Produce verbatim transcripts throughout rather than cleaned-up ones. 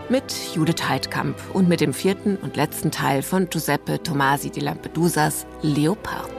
mit Judith Heidkamp und mit dem vierten und letzten Teil von Giuseppe Tomasi di Lampedusas Leopard.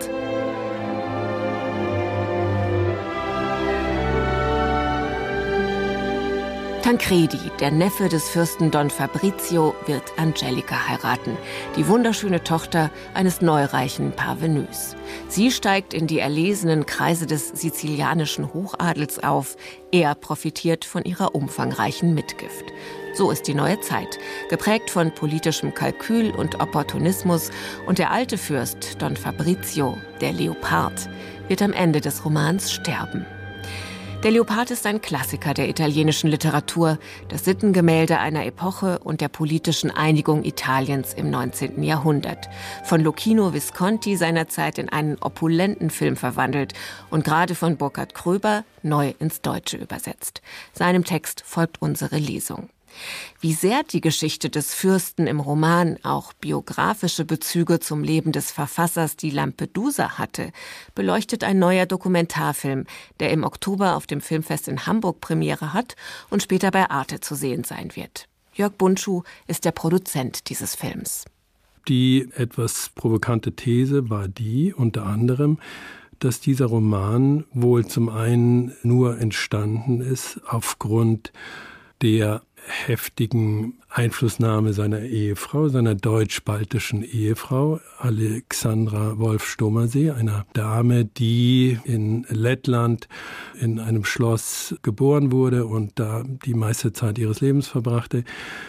Tancredi, der Neffe des Fürsten Don Fabrizio, wird Angelica heiraten, die wunderschöne Tochter eines neureichen Parvenus. Sie steigt in die erlesenen Kreise des sizilianischen Hochadels auf. Er profitiert von ihrer umfangreichen Mitgift. So ist die neue Zeit, geprägt von politischem Kalkül und Opportunismus. Und der alte Fürst Don Fabrizio, der Leopard, wird am Ende des Romans sterben. Der Leopard ist ein Klassiker der italienischen Literatur, das Sittengemälde einer Epoche und der politischen Einigung Italiens im neunzehnten Jahrhundert. Von Luchino Visconti seinerzeit in einen opulenten Film verwandelt und gerade von Burkhard Kröber neu ins Deutsche übersetzt. Seinem Text folgt unsere Lesung. Wie sehr die Geschichte des Fürsten im Roman auch biografische Bezüge zum Leben des Verfassers di Lampedusa hatte, beleuchtet ein neuer Dokumentarfilm, der im Oktober auf dem Filmfest in Hamburg Premiere hat und später bei Arte zu sehen sein wird. Jörg Bundschuh ist der Produzent dieses Films. Die etwas provokante These war die, unter anderem, dass dieser Roman wohl zum einen nur entstanden ist aufgrund der heftigen Einflussnahme seiner Ehefrau, seiner deutsch-baltischen Ehefrau, Alexandra Wolff-Stomersee, einer Dame, die in Lettland in einem Schloss geboren wurde und da die meiste Zeit ihres Lebens verbrachte.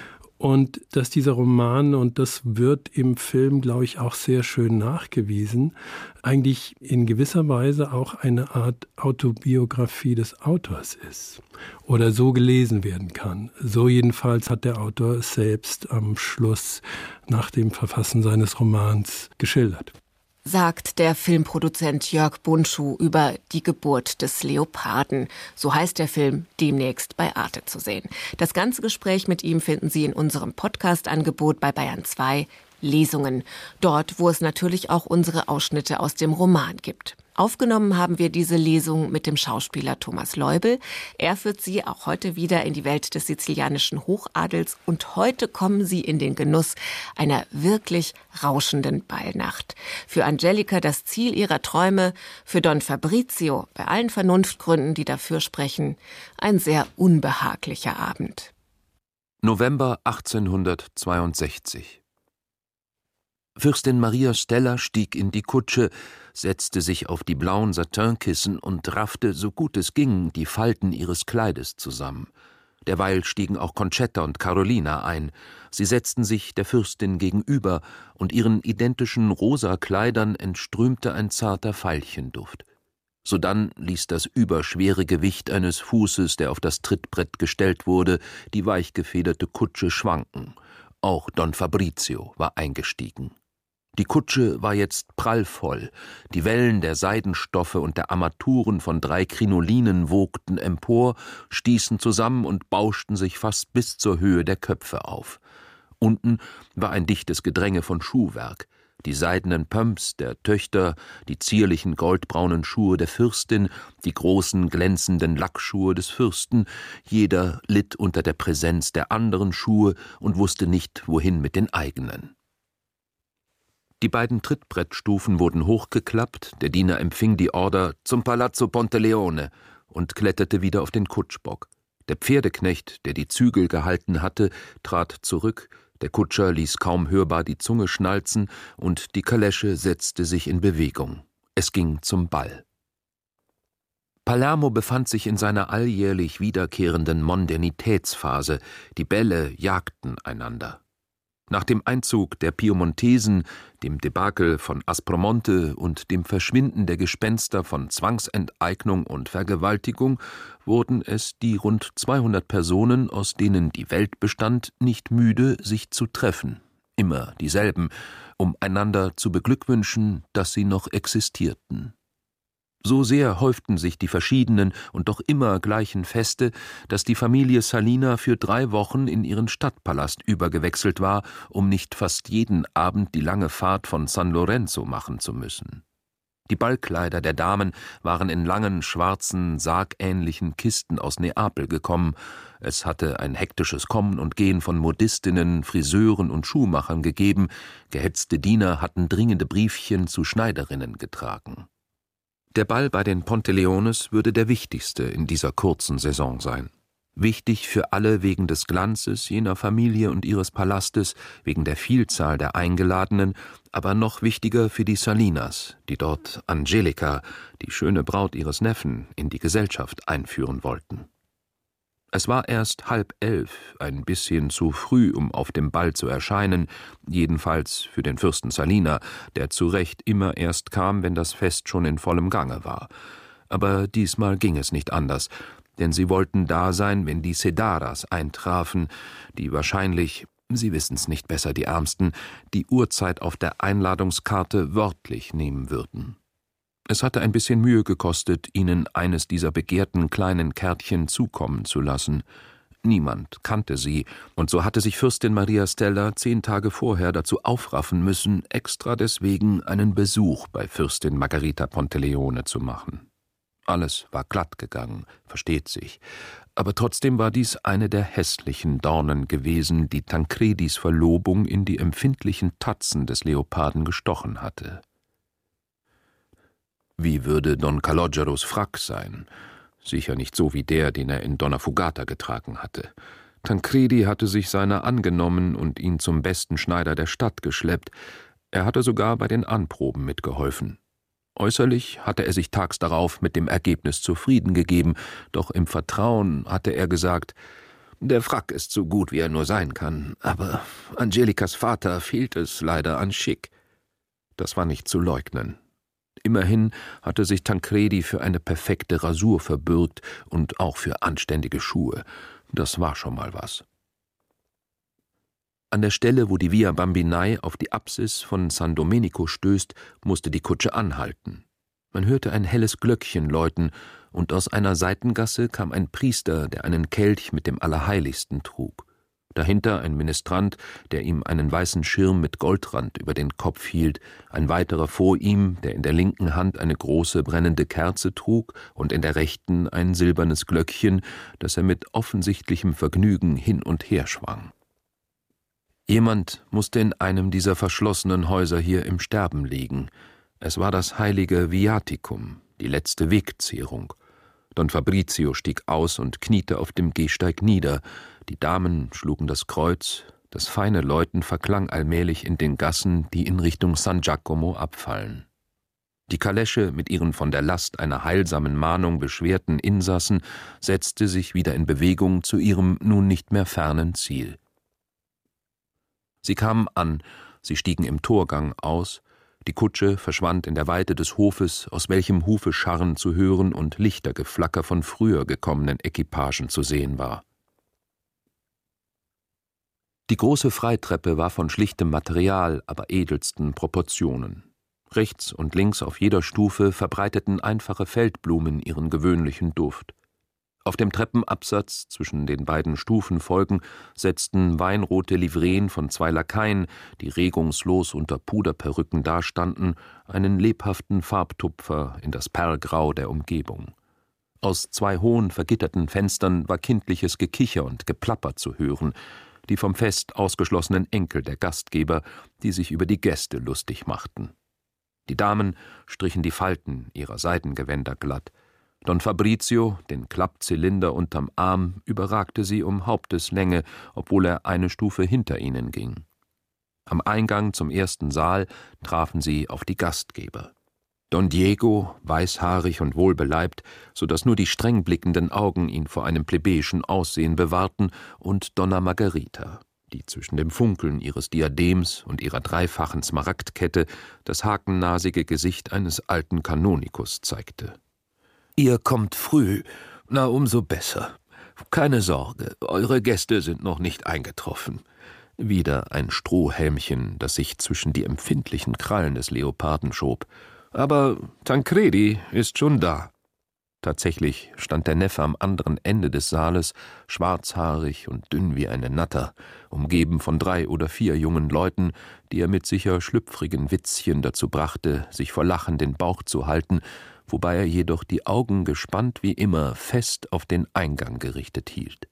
Und dass dieser Roman, und das wird im Film, glaube ich, auch sehr schön nachgewiesen, eigentlich in gewisser Weise auch eine Art Autobiografie des Autors ist oder so gelesen werden kann. So jedenfalls hat der Autor es selbst am Schluss nach dem Verfassen seines Romans geschildert. Sagt der Filmproduzent Jörg Bundschuh über die Geburt des Leoparden. So heißt der Film, demnächst bei Arte zu sehen. Das ganze Gespräch mit ihm finden Sie in unserem Podcast-Angebot bei Bayern zwei Lesungen. Dort, wo es natürlich auch unsere Ausschnitte aus dem Roman gibt. Aufgenommen haben wir diese Lesung mit dem Schauspieler Thomas Leubel. Er führt Sie auch heute wieder in die Welt des sizilianischen Hochadels und heute kommen Sie in den Genuss einer wirklich rauschenden Ballnacht. Für Angelica das Ziel ihrer Träume, für Don Fabrizio, bei allen Vernunftgründen, die dafür sprechen, ein sehr unbehaglicher Abend. November achtzehnhundertzweiundsechzig. Fürstin Maria Stella stieg in die Kutsche, setzte sich auf die blauen Satinkissen und raffte, so gut es ging, die Falten ihres Kleides zusammen. Derweil stiegen auch Concetta und Carolina ein. Sie setzten sich der Fürstin gegenüber, und ihren identischen rosa Kleidern entströmte ein zarter Veilchenduft. Sodann ließ das überschwere Gewicht eines Fußes, der auf das Trittbrett gestellt wurde, die weichgefederte Kutsche schwanken. Auch Don Fabrizio war eingestiegen. Die Kutsche war jetzt prallvoll, die Wellen der Seidenstoffe und der Armaturen von drei Krinolinen wogten empor, stießen zusammen und bauschten sich fast bis zur Höhe der Köpfe auf. Unten war ein dichtes Gedränge von Schuhwerk. Die seidenen Pumps der Töchter, die zierlichen goldbraunen Schuhe der Fürstin, die großen glänzenden Lackschuhe des Fürsten, jeder litt unter der Präsenz der anderen Schuhe und wusste nicht, wohin mit den eigenen. Die beiden Trittbrettstufen wurden hochgeklappt, der Diener empfing die Order zum Palazzo Ponteleone und kletterte wieder auf den Kutschbock. Der Pferdeknecht, der die Zügel gehalten hatte, trat zurück, der Kutscher ließ kaum hörbar die Zunge schnalzen und die Kalesche setzte sich in Bewegung. Es ging zum Ball. Palermo befand sich in seiner alljährlich wiederkehrenden Mondänitätsphase, die Bälle jagten einander. Nach dem Einzug der Piemontesen, dem Debakel von Aspromonte und dem Verschwinden der Gespenster von Zwangsenteignung und Vergewaltigung wurden es die rund zweihundert Personen, aus denen die Welt bestand, nicht müde, sich zu treffen, immer dieselben, um einander zu beglückwünschen, dass sie noch existierten. So sehr häuften sich die verschiedenen und doch immer gleichen Feste, dass die Familie Salina für drei Wochen in ihren Stadtpalast übergewechselt war, um nicht fast jeden Abend die lange Fahrt von San Lorenzo machen zu müssen. Die Ballkleider der Damen waren in langen, schwarzen, sargähnlichen Kisten aus Neapel gekommen. Es hatte ein hektisches Kommen und Gehen von Modistinnen, Friseuren und Schuhmachern gegeben. Gehetzte Diener hatten dringende Briefchen zu Schneiderinnen getragen. Der Ball bei den Ponteleones würde der wichtigste in dieser kurzen Saison sein. Wichtig für alle wegen des Glanzes jener Familie und ihres Palastes, wegen der Vielzahl der Eingeladenen, aber noch wichtiger für die Salinas, die dort Angelica, die schöne Braut ihres Neffen, in die Gesellschaft einführen wollten. Es war erst halb elf, ein bisschen zu früh, um auf dem Ball zu erscheinen, jedenfalls für den Fürsten Salina, der zu Recht immer erst kam, wenn das Fest schon in vollem Gange war. Aber diesmal ging es nicht anders, denn sie wollten da sein, wenn die Sedaras eintrafen, die wahrscheinlich, Sie wissen's nicht besser, die Ärmsten, die Uhrzeit auf der Einladungskarte wörtlich nehmen würden. Es hatte ein bisschen Mühe gekostet, ihnen eines dieser begehrten kleinen Kärtchen zukommen zu lassen. Niemand kannte sie, und so hatte sich Fürstin Maria Stella zehn Tage vorher dazu aufraffen müssen, extra deswegen einen Besuch bei Fürstin Margherita Ponteleone zu machen. Alles war glatt gegangen, versteht sich, aber trotzdem war dies eine der hässlichen Dornen gewesen, die Tancredis Verlobung in die empfindlichen Tatzen des Leoparden gestochen hatte. Wie würde Don Caloggeros Frack sein? Sicher nicht so wie der, den er in Donna Fugata getragen hatte. Tancredi hatte sich seiner angenommen und ihn zum besten Schneider der Stadt geschleppt. Er hatte sogar bei den Anproben mitgeholfen. Äußerlich hatte er sich tags darauf mit dem Ergebnis zufrieden gegeben, doch im Vertrauen hatte er gesagt, »Der Frack ist so gut, wie er nur sein kann, aber Angelicas Vater fehlt es leider an Schick.« Das war nicht zu leugnen. Immerhin hatte sich Tancredi für eine perfekte Rasur verbürgt und auch für anständige Schuhe. Das war schon mal was. An der Stelle, wo die Via Bambinai auf die Apsis von San Domenico stößt, musste die Kutsche anhalten. Man hörte ein helles Glöckchen läuten, und aus einer Seitengasse kam ein Priester, der einen Kelch mit dem Allerheiligsten trug. Dahinter ein Ministrant, der ihm einen weißen Schirm mit Goldrand über den Kopf hielt, ein weiterer vor ihm, der in der linken Hand eine große brennende Kerze trug und in der rechten ein silbernes Glöckchen, das er mit offensichtlichem Vergnügen hin und her schwang. Jemand musste in einem dieser verschlossenen Häuser hier im Sterben liegen. Es war das heilige Viaticum, die letzte Wegzehrung. Don Fabrizio stieg aus und kniete auf dem Gehsteig nieder. Die Damen schlugen das Kreuz, das feine Läuten verklang allmählich in den Gassen, die in Richtung San Giacomo abfallen. Die Kalesche mit ihren von der Last einer heilsamen Mahnung beschwerten Insassen setzte sich wieder in Bewegung zu ihrem nun nicht mehr fernen Ziel. Sie kamen an, sie stiegen im Torgang aus, die Kutsche verschwand in der Weite des Hofes, aus welchem Hufescharren zu hören und Lichtergeflacker von früher gekommenen Equipagen zu sehen war. Die große Freitreppe war von schlichtem Material, aber edelsten Proportionen. Rechts und links auf jeder Stufe verbreiteten einfache Feldblumen ihren gewöhnlichen Duft. Auf dem Treppenabsatz zwischen den beiden Stufenfolgen setzten weinrote Livreen von zwei Lakaien, die regungslos unter Puderperücken dastanden, einen lebhaften Farbtupfer in das Perlgrau der Umgebung. Aus zwei hohen, vergitterten Fenstern war kindliches Gekicher und Geplapper zu hören, die vom Fest ausgeschlossenen Enkel der Gastgeber, die sich über die Gäste lustig machten. Die Damen strichen die Falten ihrer Seidengewänder glatt. Don Fabrizio, den Klappzylinder unterm Arm, überragte sie um Haupteslänge, obwohl er eine Stufe hinter ihnen ging. Am Eingang zum ersten Saal trafen sie auf die Gastgeber. Don Diego, weißhaarig und wohlbeleibt, so dass nur die streng blickenden Augen ihn vor einem plebejischen Aussehen bewahrten, und Donna Margherita, die zwischen dem Funkeln ihres Diadems und ihrer dreifachen Smaragdkette das hakennasige Gesicht eines alten Kanonikus zeigte. »Ihr kommt früh, na umso besser. Keine Sorge, eure Gäste sind noch nicht eingetroffen.« Wieder ein Strohhelmchen, das sich zwischen die empfindlichen Krallen des Leoparden schob. »Aber Tancredi ist schon da.« Tatsächlich stand der Neffe am anderen Ende des Saales, schwarzhaarig und dünn wie eine Natter, umgeben von drei oder vier jungen Leuten, die er mit sicher schlüpfrigen Witzchen dazu brachte, sich vor Lachen den Bauch zu halten, wobei er jedoch die Augen gespannt wie immer fest auf den Eingang gerichtet hielt.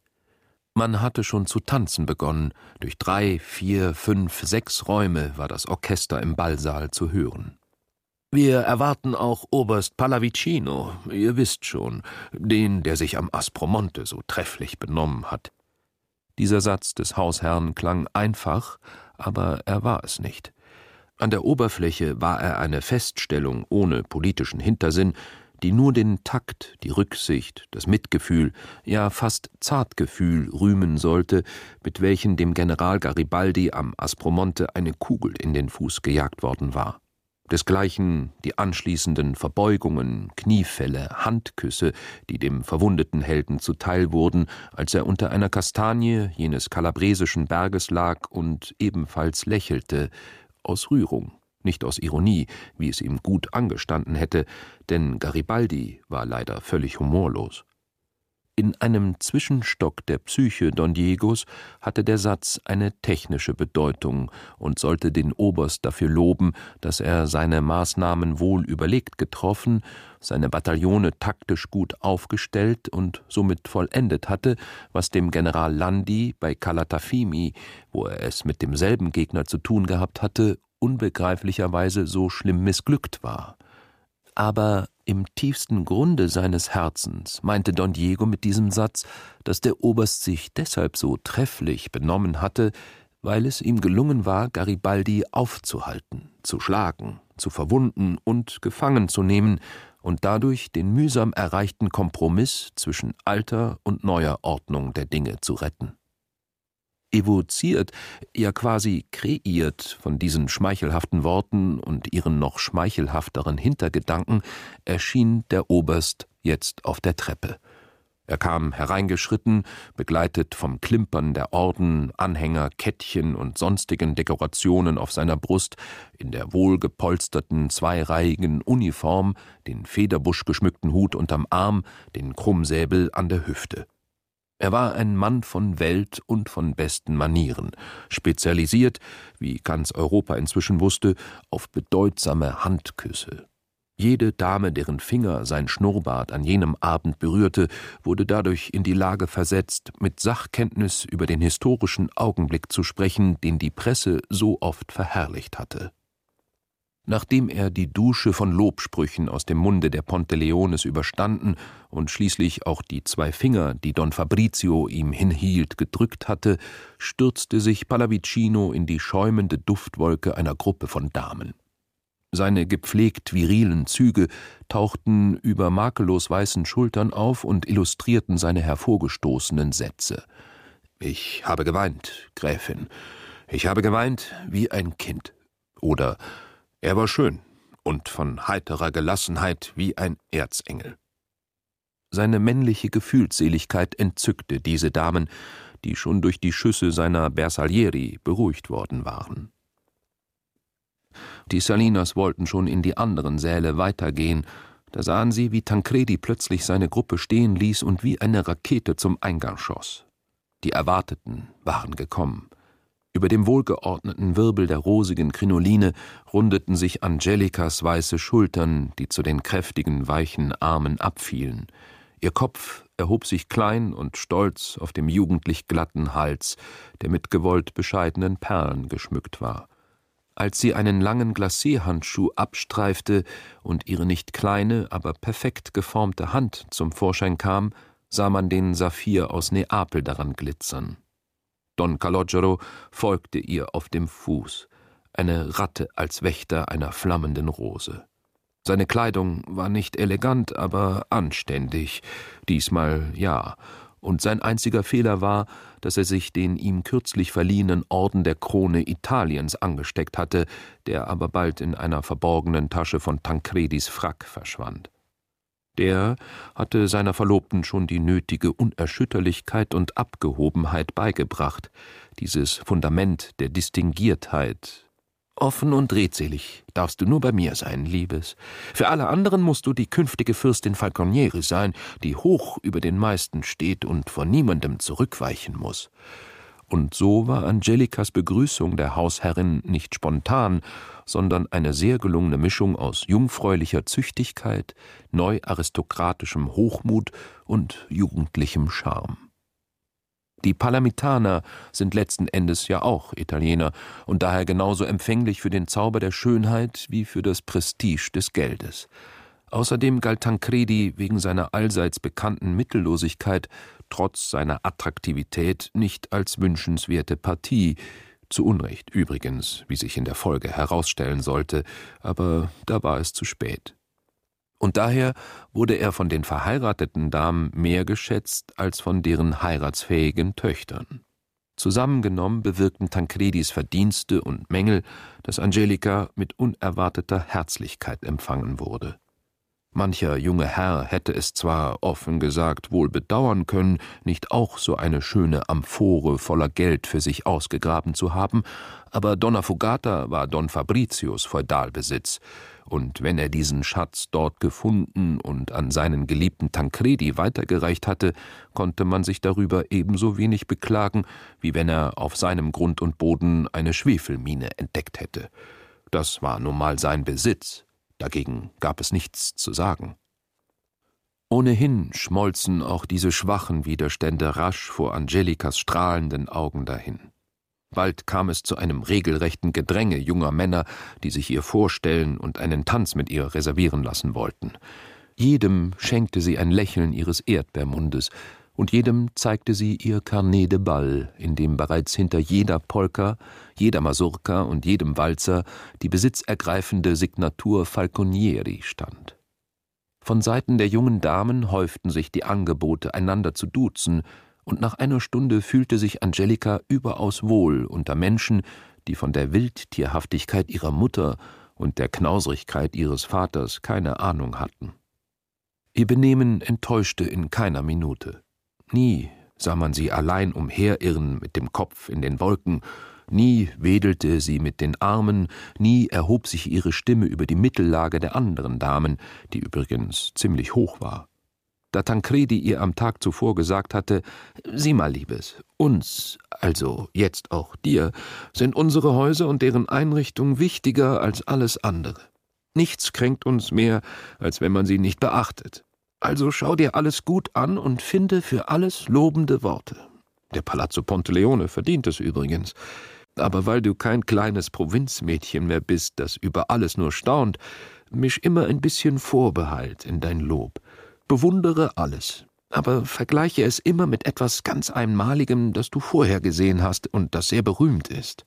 Man hatte schon zu tanzen begonnen, durch drei, vier, fünf, sechs Räume war das Orchester im Ballsaal zu hören. »Wir erwarten auch Oberst Pallavicino, ihr wisst schon, den, der sich am Aspromonte so trefflich benommen hat.« Dieser Satz des Hausherrn klang einfach, aber er war es nicht. An der Oberfläche war er eine Feststellung ohne politischen Hintersinn, die nur den Takt, die Rücksicht, das Mitgefühl, ja fast Zartgefühl rühmen sollte, mit welchen dem General Garibaldi am Aspromonte eine Kugel in den Fuß gejagt worden war. Desgleichen die anschließenden Verbeugungen, Kniefälle, Handküsse, die dem verwundeten Helden zuteil wurden, als er unter einer Kastanie jenes kalabresischen Berges lag und ebenfalls lächelte, aus Rührung, nicht aus Ironie, wie es ihm gut angestanden hätte, denn Garibaldi war leider völlig humorlos. In einem Zwischenstock der Psyche Don Diegos hatte der Satz eine technische Bedeutung und sollte den Oberst dafür loben, dass er seine Maßnahmen wohl überlegt getroffen, seine Bataillone taktisch gut aufgestellt und somit vollendet hatte, was dem General Landi bei Calatafimi, wo er es mit demselben Gegner zu tun gehabt hatte, unbegreiflicherweise so schlimm missglückt war. Aber im tiefsten Grunde seines Herzens meinte Don Diego mit diesem Satz, dass der Oberst sich deshalb so trefflich benommen hatte, weil es ihm gelungen war, Garibaldi aufzuhalten, zu schlagen, zu verwunden und gefangen zu nehmen und dadurch den mühsam erreichten Kompromiss zwischen alter und neuer Ordnung der Dinge zu retten. Evoziert, ja quasi kreiert von diesen schmeichelhaften Worten und ihren noch schmeichelhafteren Hintergedanken, erschien der Oberst jetzt auf der Treppe. Er kam hereingeschritten, begleitet vom Klimpern der Orden, Anhänger, Kettchen und sonstigen Dekorationen auf seiner Brust, in der wohlgepolsterten, zweireihigen Uniform, den federbuschgeschmückten Hut unterm Arm, den Krummsäbel an der Hüfte. Er war ein Mann von Welt und von besten Manieren, spezialisiert, wie ganz Europa inzwischen wusste, auf bedeutsame Handküsse. Jede Dame, deren Finger sein Schnurrbart an jenem Abend berührte, wurde dadurch in die Lage versetzt, mit Sachkenntnis über den historischen Augenblick zu sprechen, den die Presse so oft verherrlicht hatte. Nachdem er die Dusche von Lobsprüchen aus dem Munde der Ponteleones überstanden und schließlich auch die zwei Finger, die Don Fabrizio ihm hinhielt, gedrückt hatte, stürzte sich Pallavicino in die schäumende Duftwolke einer Gruppe von Damen. Seine gepflegt virilen Züge tauchten über makellos weißen Schultern auf und illustrierten seine hervorgestoßenen Sätze. »Ich habe geweint, Gräfin. Ich habe geweint wie ein Kind.« Oder »Er war schön und von heiterer Gelassenheit wie ein Erzengel.« Seine männliche Gefühlsseligkeit entzückte diese Damen, die schon durch die Schüsse seiner Bersaglieri beruhigt worden waren. Die Salinas wollten schon in die anderen Säle weitergehen, da sahen sie, wie Tancredi plötzlich seine Gruppe stehen ließ und wie eine Rakete zum Eingang schoss. Die Erwarteten waren gekommen. Über dem wohlgeordneten Wirbel der rosigen Krinoline rundeten sich Angelicas weiße Schultern, die zu den kräftigen, weichen Armen abfielen. Ihr Kopf erhob sich klein und stolz auf dem jugendlich glatten Hals, der mit gewollt bescheidenen Perlen geschmückt war. Als sie einen langen Glacé-Handschuh abstreifte und ihre nicht kleine, aber perfekt geformte Hand zum Vorschein kam, sah man den Saphir aus Neapel daran glitzern. Don Calogero folgte ihr auf dem Fuß, eine Ratte als Wächter einer flammenden Rose. Seine Kleidung war nicht elegant, aber anständig, diesmal ja, und sein einziger Fehler war, dass er sich den ihm kürzlich verliehenen Orden der Krone Italiens angesteckt hatte, der aber bald in einer verborgenen Tasche von Tancredis Frack verschwand. Der hatte seiner Verlobten schon die nötige Unerschütterlichkeit und Abgehobenheit beigebracht, dieses Fundament der Distinguiertheit, Offen und redselig darfst du nur bei mir sein, Liebes. Für alle anderen musst du die künftige Fürstin Falconieri sein, die hoch über den meisten steht und vor niemandem zurückweichen muss. Und so war Angelikas Begrüßung der Hausherrin nicht spontan, sondern eine sehr gelungene Mischung aus jungfräulicher Züchtigkeit, neuaristokratischem Hochmut und jugendlichem Charme. Die Palermitaner sind letzten Endes ja auch Italiener und daher genauso empfänglich für den Zauber der Schönheit wie für das Prestige des Geldes. Außerdem galt Tancredi wegen seiner allseits bekannten Mittellosigkeit trotz seiner Attraktivität nicht als wünschenswerte Partie, zu Unrecht übrigens, wie sich in der Folge herausstellen sollte, aber da war es zu spät. Und daher wurde er von den verheirateten Damen mehr geschätzt als von deren heiratsfähigen Töchtern. Zusammengenommen bewirkten Tancredis Verdienste und Mängel, dass Angelica mit unerwarteter Herzlichkeit empfangen wurde. Mancher junge Herr hätte es zwar, offen gesagt, wohl bedauern können, nicht auch so eine schöne Amphore voller Geld für sich ausgegraben zu haben, aber Donna Fugata war Don Fabrizios Feudalbesitz, und wenn er diesen Schatz dort gefunden und an seinen geliebten Tancredi weitergereicht hatte, konnte man sich darüber ebenso wenig beklagen, wie wenn er auf seinem Grund und Boden eine Schwefelmine entdeckt hätte. Das war nun mal sein Besitz. Dagegen gab es nichts zu sagen. Ohnehin schmolzen auch diese schwachen Widerstände rasch vor Angelicas strahlenden Augen dahin. Bald kam es zu einem regelrechten Gedränge junger Männer, die sich ihr vorstellen und einen Tanz mit ihr reservieren lassen wollten. Jedem schenkte sie ein Lächeln ihres Erdbeermundes, und jedem zeigte sie ihr Carnet de Bal, in dem bereits hinter jeder Polka, jeder Mazurka und jedem Walzer die besitzergreifende Signatur Falconieri stand. Von Seiten der jungen Damen häuften sich die Angebote, einander zu duzen, und nach einer Stunde fühlte sich Angelica überaus wohl unter Menschen, die von der Wildtierhaftigkeit ihrer Mutter und der Knausrigkeit ihres Vaters keine Ahnung hatten. Ihr Benehmen enttäuschte in keiner Minute. Nie sah man sie allein umherirren mit dem Kopf in den Wolken, nie wedelte sie mit den Armen, nie erhob sich ihre Stimme über die Mittellage der anderen Damen, die übrigens ziemlich hoch war. Da Tancredi ihr am Tag zuvor gesagt hatte, »Sieh mal, Liebes, uns, also jetzt auch dir, sind unsere Häuser und deren Einrichtung wichtiger als alles andere. Nichts kränkt uns mehr, als wenn man sie nicht beachtet. Also schau dir alles gut an und finde für alles lobende Worte. Der Palazzo Ponte Leone verdient es übrigens. Aber weil du kein kleines Provinzmädchen mehr bist, das über alles nur staunt, misch immer ein bisschen Vorbehalt in dein Lob. Bewundere alles, aber vergleiche es immer mit etwas ganz Einmaligem, das du vorher gesehen hast und das sehr berühmt ist.«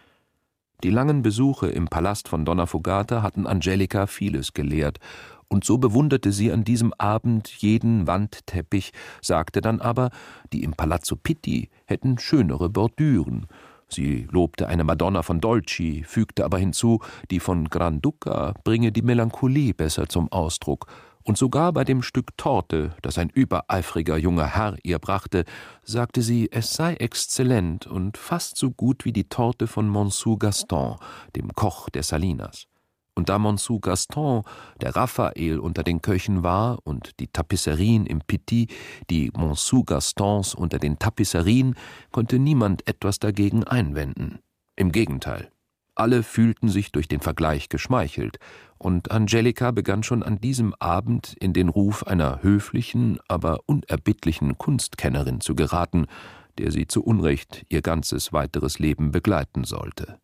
Die langen Besuche im Palast von Donna Fugata hatten Angelica vieles gelehrt, und so bewunderte sie an diesem Abend jeden Wandteppich, sagte dann aber, die im Palazzo Pitti hätten schönere Bordüren. Sie lobte eine Madonna von Dolci, fügte aber hinzu, die von Granduca bringe die Melancholie besser zum Ausdruck, und sogar bei dem Stück Torte, das ein übereifriger junger Herr ihr brachte, sagte sie, es sei exzellent und fast so gut wie die Torte von Montsou Gaston, dem Koch der Salinas. Und da Montsou Gaston der Raphael unter den Köchen war und die Tapisserien im Pitti die Montsou Gastons unter den Tapisserien, konnte niemand etwas dagegen einwenden. Im Gegenteil. Alle fühlten sich durch den Vergleich geschmeichelt, und Angelica begann schon an diesem Abend in den Ruf einer höflichen, aber unerbittlichen Kunstkennerin zu geraten, der sie zu Unrecht ihr ganzes weiteres Leben begleiten sollte.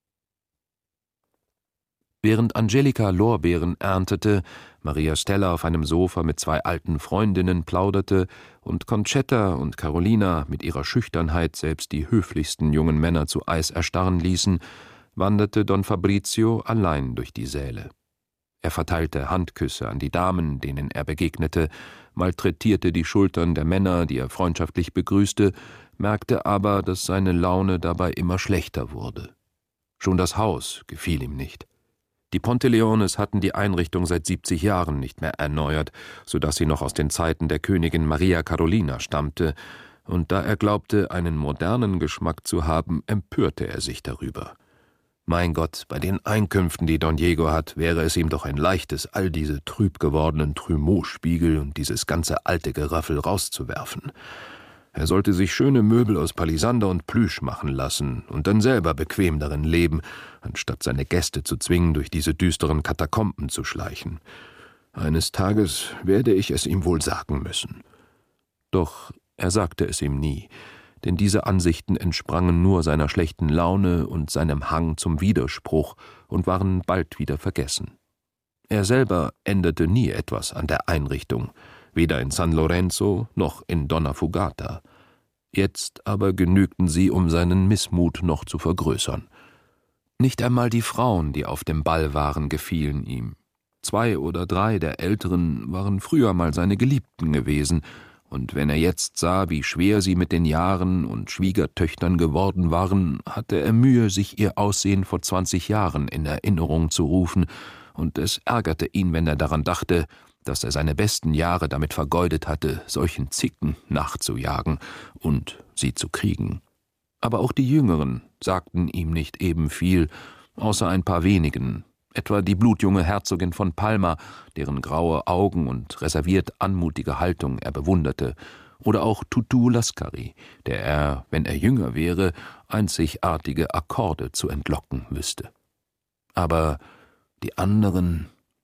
Während Angelica Lorbeeren erntete, Maria Stella auf einem Sofa mit zwei alten Freundinnen plauderte und Concetta und Carolina mit ihrer Schüchternheit selbst die höflichsten jungen Männer zu Eis erstarren ließen, wanderte Don Fabrizio allein durch die Säle. Er verteilte Handküsse an die Damen, denen er begegnete, malträtierte die Schultern der Männer, die er freundschaftlich begrüßte, merkte aber, dass seine Laune dabei immer schlechter wurde. Schon das Haus gefiel ihm nicht. Die Ponte Leones hatten die Einrichtung seit siebzig Jahren nicht mehr erneuert, so dass sie noch aus den Zeiten der Königin Maria Carolina stammte, und da er glaubte, einen modernen Geschmack zu haben, empörte er sich darüber. Mein Gott, bei den Einkünften, die Don Diego hat, wäre es ihm doch ein leichtes, all diese trüb gewordenen Trumeau-Spiegel und dieses ganze alte Geraffel rauszuwerfen. Er sollte sich schöne Möbel aus Palisander und Plüsch machen lassen und dann selber bequem darin leben, anstatt seine Gäste zu zwingen, durch diese düsteren Katakomben zu schleichen. Eines Tages werde ich es ihm wohl sagen müssen. Doch er sagte es ihm nie, denn diese Ansichten entsprangen nur seiner schlechten Laune und seinem Hang zum Widerspruch und waren bald wieder vergessen. Er selber änderte nie etwas an der Einrichtung, weder in San Lorenzo noch in Donna Fugata. Jetzt aber genügten sie, um seinen Missmut noch zu vergrößern. Nicht einmal die Frauen, die auf dem Ball waren, gefielen ihm. Zwei oder drei der Älteren waren früher mal seine Geliebten gewesen, und wenn er jetzt sah, wie schwer sie mit den Jahren und Schwiegertöchtern geworden waren, hatte er Mühe, sich ihr Aussehen vor zwanzig Jahren in Erinnerung zu rufen, und es ärgerte ihn, wenn er daran dachte, dass er seine besten Jahre damit vergeudet hatte, solchen Zicken nachzujagen und sie zu kriegen. Aber auch die Jüngeren sagten ihm nicht eben viel, außer ein paar wenigen, etwa die blutjunge Herzogin von Palma, deren graue Augen und reserviert anmutige Haltung er bewunderte, oder auch Tutu Lascari, der er, wenn er jünger wäre, einzigartige Akkorde zu entlocken wüsste. Aber die anderen...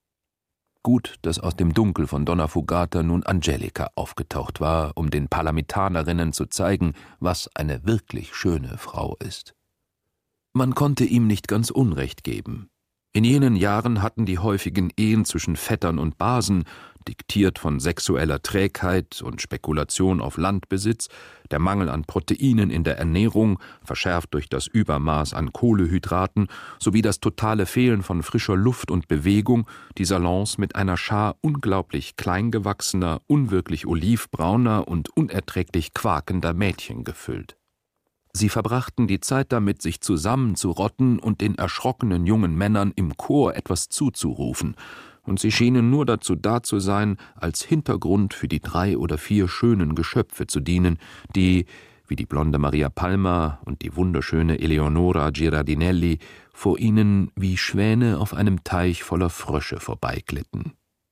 Gut, dass aus dem Dunkel von Donna Fugata nun Angelica aufgetaucht war, um den Palamitanerinnen zu zeigen, was eine wirklich schöne Frau ist. Man konnte ihm nicht ganz Unrecht geben. In jenen Jahren hatten die häufigen Ehen zwischen Vettern und Basen, diktiert von sexueller Trägheit und Spekulation auf Landbesitz, der Mangel an Proteinen in der Ernährung, verschärft durch das Übermaß an Kohlehydraten, sowie das totale Fehlen von frischer Luft und Bewegung, die Salons mit einer Schar unglaublich kleingewachsener, unwirklich olivbrauner und unerträglich quakender Mädchen gefüllt. Sie verbrachten die Zeit damit, sich zusammenzurotten und den erschrockenen jungen Männern im Chor etwas zuzurufen, und sie schienen nur dazu da zu sein, als Hintergrund für die drei oder vier schönen Geschöpfe zu dienen, die, wie die blonde Maria Palma und die wunderschöne Eleonora Girardinelli, vor ihnen wie Schwäne auf einem Teich voller Frösche vorbeiglitten.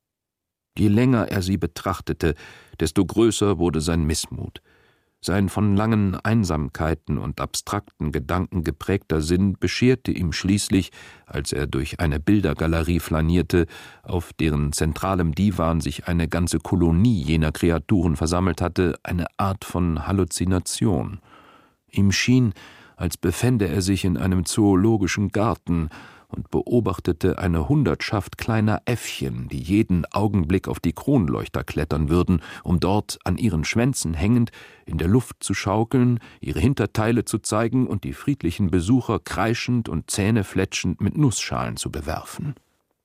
Je länger er sie betrachtete, desto größer wurde sein Missmut. Sein von langen Einsamkeiten und abstrakten Gedanken geprägter Sinn bescherte ihm schließlich, als er durch eine Bildergalerie flanierte, auf deren zentralem Divan sich eine ganze Kolonie jener Kreaturen versammelt hatte, eine Art von Halluzination. Ihm schien, als befände er sich in einem zoologischen Garten und beobachtete eine Hundertschaft kleiner Äffchen, die jeden Augenblick auf die Kronleuchter klettern würden, um dort an ihren Schwänzen hängend in der Luft zu schaukeln, ihre Hinterteile zu zeigen und die friedlichen Besucher kreischend und zähnefletschend mit Nussschalen zu bewerfen.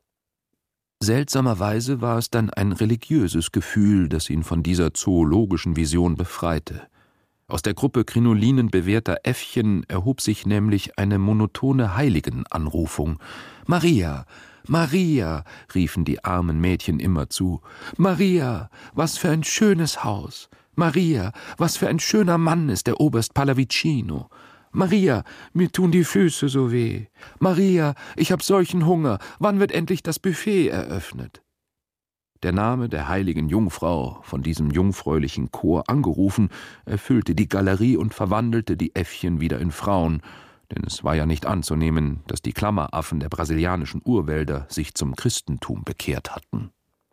Seltsamerweise war es dann ein religiöses Gefühl, das ihn von dieser zoologischen Vision befreite. Aus der Gruppe Krinolinen bewehrter Äffchen erhob sich nämlich eine monotone Heiligenanrufung. »Maria, Maria«, riefen die armen Mädchen immerzu. »Maria, was für ein schönes Haus! Maria, was für ein schöner Mann ist der Oberst Pallavicino! Maria, mir tun die Füße so weh! Maria, ich hab solchen Hunger! Wann wird endlich das Buffet eröffnet?« Der Name der heiligen Jungfrau, von diesem jungfräulichen Chor angerufen, erfüllte die Galerie und verwandelte die Äffchen wieder in Frauen, denn es war ja nicht anzunehmen, dass die Klammeraffen der brasilianischen Urwälder sich zum Christentum bekehrt hatten.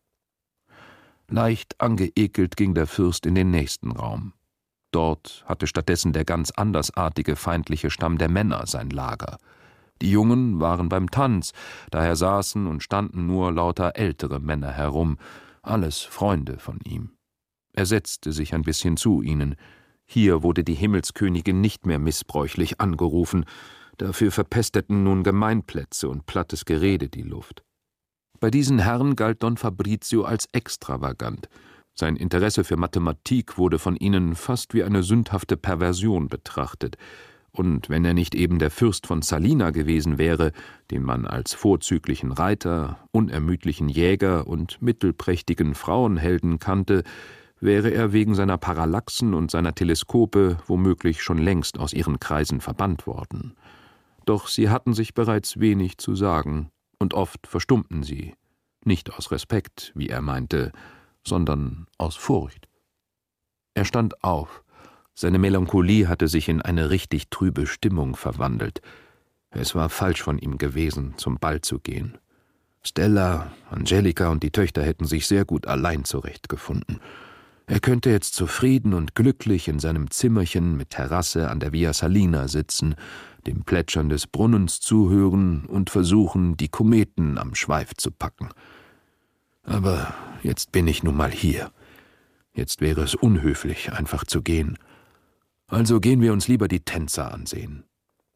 Leicht angeekelt ging der Fürst in den nächsten Raum. Dort hatte stattdessen der ganz andersartige feindliche Stamm der Männer sein Lager. Die Jungen waren beim Tanz, daher saßen und standen nur lauter ältere Männer herum, alles Freunde von ihm. Er setzte sich ein bisschen zu ihnen. Hier wurde die Himmelskönigin nicht mehr missbräuchlich angerufen, dafür verpesteten nun Gemeinplätze und plattes Gerede die Luft. Bei diesen Herren galt Don Fabrizio als extravagant. Sein Interesse für Mathematik wurde von ihnen fast wie eine sündhafte Perversion betrachtet, und wenn er nicht eben der Fürst von Salina gewesen wäre, den man als vorzüglichen Reiter, unermüdlichen Jäger und mittelprächtigen Frauenhelden kannte, wäre er wegen seiner Parallaxen und seiner Teleskope womöglich schon längst aus ihren Kreisen verbannt worden. Doch sie hatten sich bereits wenig zu sagen, und oft verstummten sie, nicht aus Respekt, wie er meinte, sondern aus Furcht. Er stand auf. Seine Melancholie hatte sich in eine richtig trübe Stimmung verwandelt. Es war falsch von ihm gewesen, zum Ball zu gehen. Stella, Angelika und die Töchter hätten sich sehr gut allein zurechtgefunden. Er könnte jetzt zufrieden und glücklich in seinem Zimmerchen mit Terrasse an der Via Salina sitzen, dem Plätschern des Brunnens zuhören und versuchen, die Kometen am Schweif zu packen. Aber jetzt bin ich nun mal hier. Jetzt wäre es unhöflich, einfach zu gehen. Also gehen wir uns lieber die Tänzer ansehen.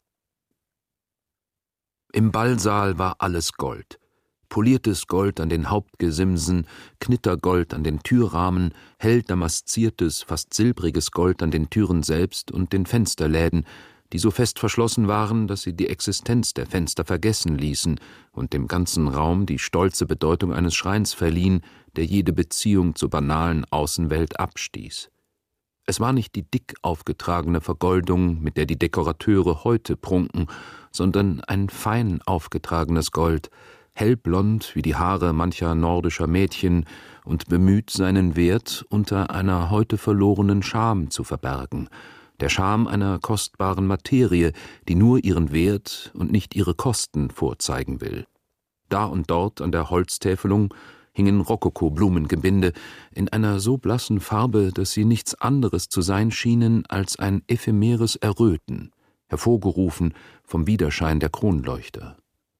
Im Ballsaal war alles Gold. Poliertes Gold an den Hauptgesimsen, Knittergold an den Türrahmen, hell damasziertes, fast silbriges Gold an den Türen selbst und den Fensterläden, die so fest verschlossen waren, dass sie die Existenz der Fenster vergessen ließen und dem ganzen Raum die stolze Bedeutung eines Schreins verliehen, der jede Beziehung zur banalen Außenwelt abstieß. Es war nicht die dick aufgetragene Vergoldung, mit der die Dekorateure heute prunken, sondern ein fein aufgetragenes Gold, hellblond wie die Haare mancher nordischer Mädchen und bemüht, seinen Wert unter einer heute verlorenen Scham zu verbergen, der Scham einer kostbaren Materie, die nur ihren Wert und nicht ihre Kosten vorzeigen will. Da und dort an der Holztäfelung hingen Rokoko-Blumengebinde in einer so blassen Farbe, dass sie nichts anderes zu sein schienen als ein ephemeres Erröten, hervorgerufen vom Widerschein der Kronleuchter.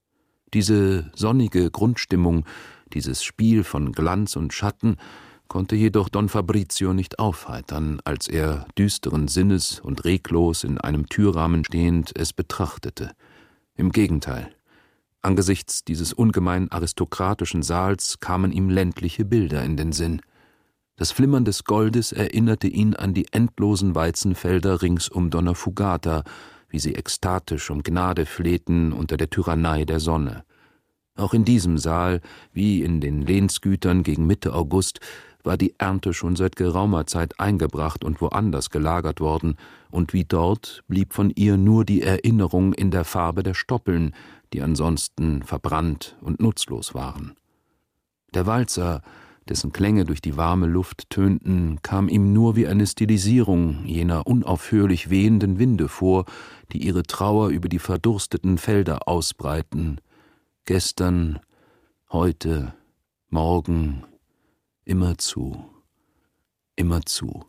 Diese sonnige Grundstimmung, dieses Spiel von Glanz und Schatten, konnte jedoch Don Fabrizio nicht aufheitern, als er düsteren Sinnes und reglos in einem Türrahmen stehend es betrachtete. Im Gegenteil, angesichts dieses ungemein aristokratischen Saals kamen ihm ländliche Bilder in den Sinn. Das Flimmern des Goldes erinnerte ihn an die endlosen Weizenfelder rings um Donna Fugata, wie sie ekstatisch um Gnade flehten unter der Tyrannei der Sonne. Auch in diesem Saal, wie in den Lehnsgütern gegen Mitte August, war die Ernte schon seit geraumer Zeit eingebracht und woanders gelagert worden, und wie dort blieb von ihr nur die Erinnerung in der Farbe der Stoppeln, die ansonsten verbrannt und nutzlos waren. Der Walzer, dessen Klänge durch die warme Luft tönten, kam ihm nur wie eine Stilisierung jener unaufhörlich wehenden Winde vor, die ihre Trauer über die verdursteten Felder ausbreiten. Gestern, heute, morgen, immerzu, immerzu.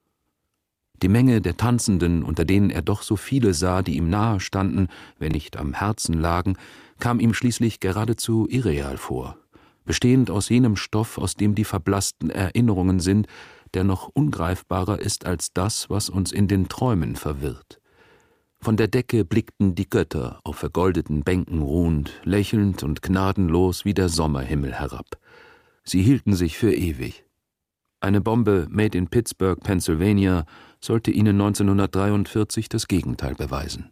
Die Menge der Tanzenden, unter denen er doch so viele sah, die ihm nahe standen, wenn nicht am Herzen lagen, kam ihm schließlich geradezu irreal vor, bestehend aus jenem Stoff, aus dem die verblassten Erinnerungen sind, der noch ungreifbarer ist als das, was uns in den Träumen verwirrt. Von der Decke blickten die Götter, auf vergoldeten Bänken ruhend, lächelnd und gnadenlos wie der Sommerhimmel herab. Sie hielten sich für ewig. Eine Bombe made in Pittsburgh, Pennsylvania, sollte ihnen neunzehnhundertdreiundvierzig das Gegenteil beweisen.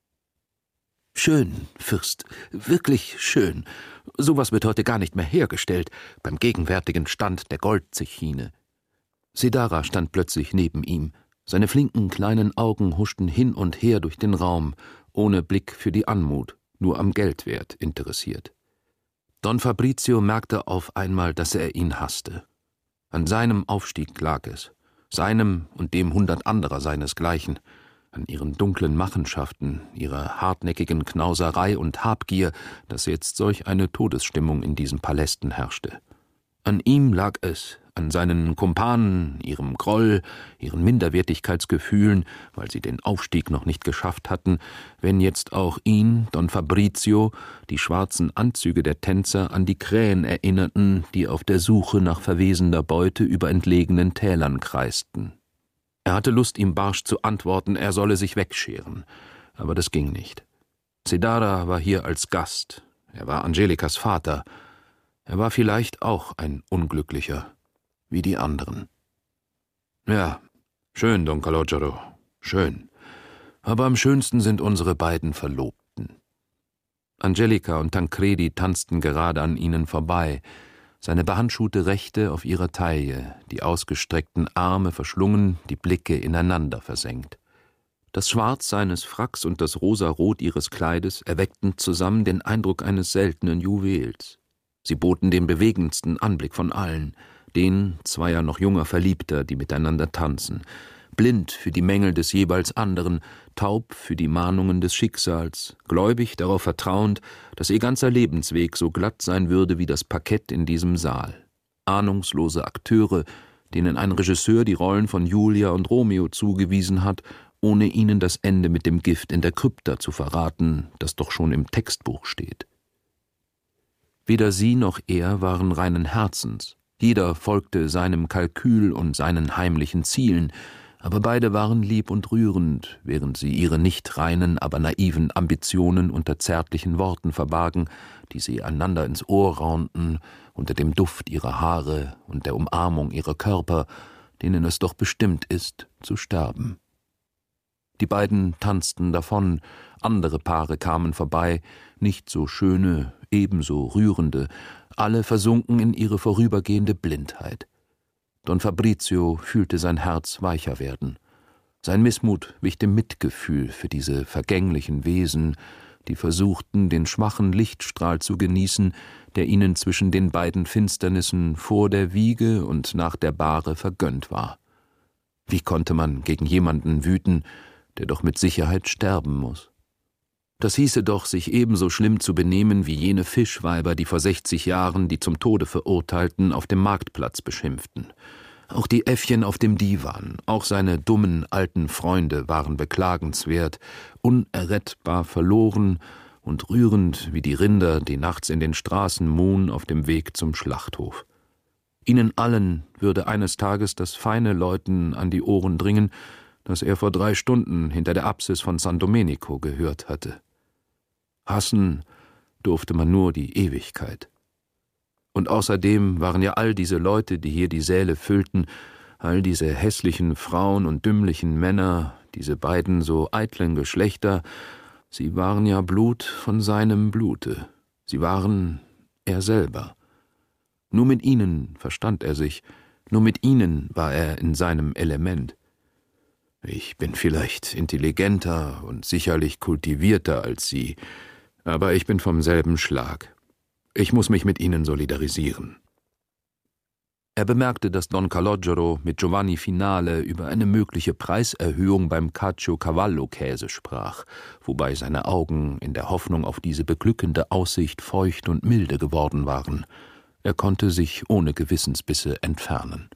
Schön, Fürst, wirklich schön. Sowas wird heute gar nicht mehr hergestellt, beim gegenwärtigen Stand der Goldzechine. Sidara stand plötzlich neben ihm. Seine flinken kleinen Augen huschten hin und her durch den Raum, ohne Blick für die Anmut, nur am Geldwert interessiert. Don Fabrizio merkte auf einmal, dass er ihn hasste. An seinem Aufstieg lag es, seinem und dem hundert anderer seinesgleichen, an ihren dunklen Machenschaften, ihrer hartnäckigen Knauserei und Habgier, dass jetzt solch eine Todesstimmung in diesen Palästen herrschte. An ihm lag es, an seinen Kumpanen, ihrem Groll, ihren Minderwertigkeitsgefühlen, weil sie den Aufstieg noch nicht geschafft hatten, wenn jetzt auch ihn, Don Fabrizio, die schwarzen Anzüge der Tänzer an die Krähen erinnerten, die auf der Suche nach verwesender Beute über entlegenen Tälern kreisten. Er hatte Lust, ihm barsch zu antworten, er solle sich wegscheren, aber das ging nicht. Sidara war hier als Gast, er war Angelikas Vater, er war vielleicht auch ein Unglücklicher, wie die anderen. Ja, schön, Don Calogero, schön. Aber am schönsten sind unsere beiden Verlobten. Angelika und Tancredi tanzten gerade an ihnen vorbei, seine behandschuhte Rechte auf ihrer Taille, die ausgestreckten Arme verschlungen, die Blicke ineinander versenkt. Das Schwarz seines Fracks und das Rosarot ihres Kleides erweckten zusammen den Eindruck eines seltenen Juwels. Sie boten den bewegendsten Anblick von allen, den zweier noch junger Verliebter, die miteinander tanzen, blind für die Mängel des jeweils anderen, taub für die Mahnungen des Schicksals, gläubig darauf vertrauend, dass ihr ganzer Lebensweg so glatt sein würde wie das Parkett in diesem Saal. Ahnungslose Akteure, denen ein Regisseur die Rollen von Julia und Romeo zugewiesen hat, ohne ihnen das Ende mit dem Gift in der Krypta zu verraten, das doch schon im Textbuch steht. Weder sie noch er waren reinen Herzens, jeder folgte seinem Kalkül und seinen heimlichen Zielen, aber beide waren lieb und rührend, während sie ihre nicht reinen, aber naiven Ambitionen unter zärtlichen Worten verbargen, die sie einander ins Ohr raunten, unter dem Duft ihrer Haare und der Umarmung ihrer Körper, denen es doch bestimmt ist, zu sterben. Die beiden tanzten davon, andere Paare kamen vorbei, nicht so schöne, ebenso rührende, alle versunken in ihre vorübergehende Blindheit. Don Fabrizio fühlte sein Herz weicher werden. Sein Missmut wich dem Mitgefühl für diese vergänglichen Wesen, die versuchten, den schwachen Lichtstrahl zu genießen, der ihnen zwischen den beiden Finsternissen vor der Wiege und nach der Bahre vergönnt war. Wie konnte man gegen jemanden wüten, der doch mit Sicherheit sterben muss? Das hieße doch, sich ebenso schlimm zu benehmen wie jene Fischweiber, die vor sechzig Jahren die zum Tode Verurteilten auf dem Marktplatz beschimpften. Auch die Äffchen auf dem Divan, auch seine dummen alten Freunde waren beklagenswert, unerrettbar verloren und rührend wie die Rinder, die nachts in den Straßen muhen auf dem Weg zum Schlachthof. Ihnen allen würde eines Tages das feine Läuten an die Ohren dringen, das er vor drei Stunden hinter der Apsis von San Domenico gehört hatte. Hassen durfte man nur die Ewigkeit. Und außerdem waren ja all diese Leute, die hier die Säle füllten, all diese hässlichen Frauen und dümmlichen Männer, diese beiden so eitlen Geschlechter, sie waren ja Blut von seinem Blute. Sie waren er selber. Nur mit ihnen verstand er sich, nur mit ihnen war er in seinem Element. Ich bin vielleicht intelligenter und sicherlich kultivierter als Sie, aber ich bin vom selben Schlag. Ich muss mich mit ihnen solidarisieren. Er bemerkte, dass Don Calogero mit Giovanni Finale über eine mögliche Preiserhöhung beim Caciocavallo-Käse sprach, wobei seine Augen in der Hoffnung auf diese beglückende Aussicht feucht und milde geworden waren. Er konnte sich ohne Gewissensbisse entfernen.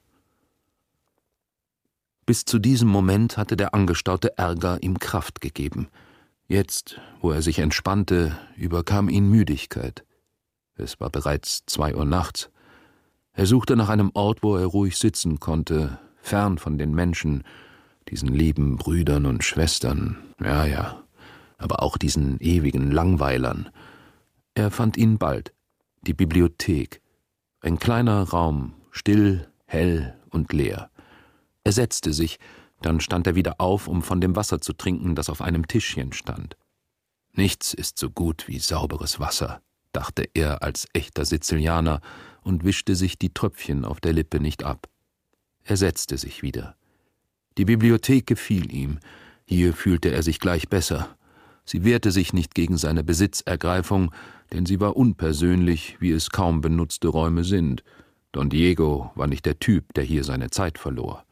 Bis zu diesem Moment hatte der angestaute Ärger ihm Kraft gegeben. Jetzt, wo er sich entspannte, überkam ihn Müdigkeit. Es war bereits zwei Uhr nachts. Er suchte nach einem Ort, wo er ruhig sitzen konnte, fern von den Menschen, diesen lieben Brüdern und Schwestern, ja, ja, aber auch diesen ewigen Langweilern. Er fand ihn bald, die Bibliothek, ein kleiner Raum, still, hell und leer. Er setzte sich, dann stand er wieder auf, um von dem Wasser zu trinken, das auf einem Tischchen stand. Nichts ist so gut wie sauberes Wasser, dachte er als echter Sizilianer und wischte sich die Tröpfchen auf der Lippe nicht ab. Er setzte sich wieder. Die Bibliothek gefiel ihm, hier fühlte er sich gleich besser. Sie wehrte sich nicht gegen seine Besitzergreifung, denn sie war unpersönlich, wie es kaum benutzte Räume sind. Don Diego war nicht der Typ, der hier seine Zeit verlor.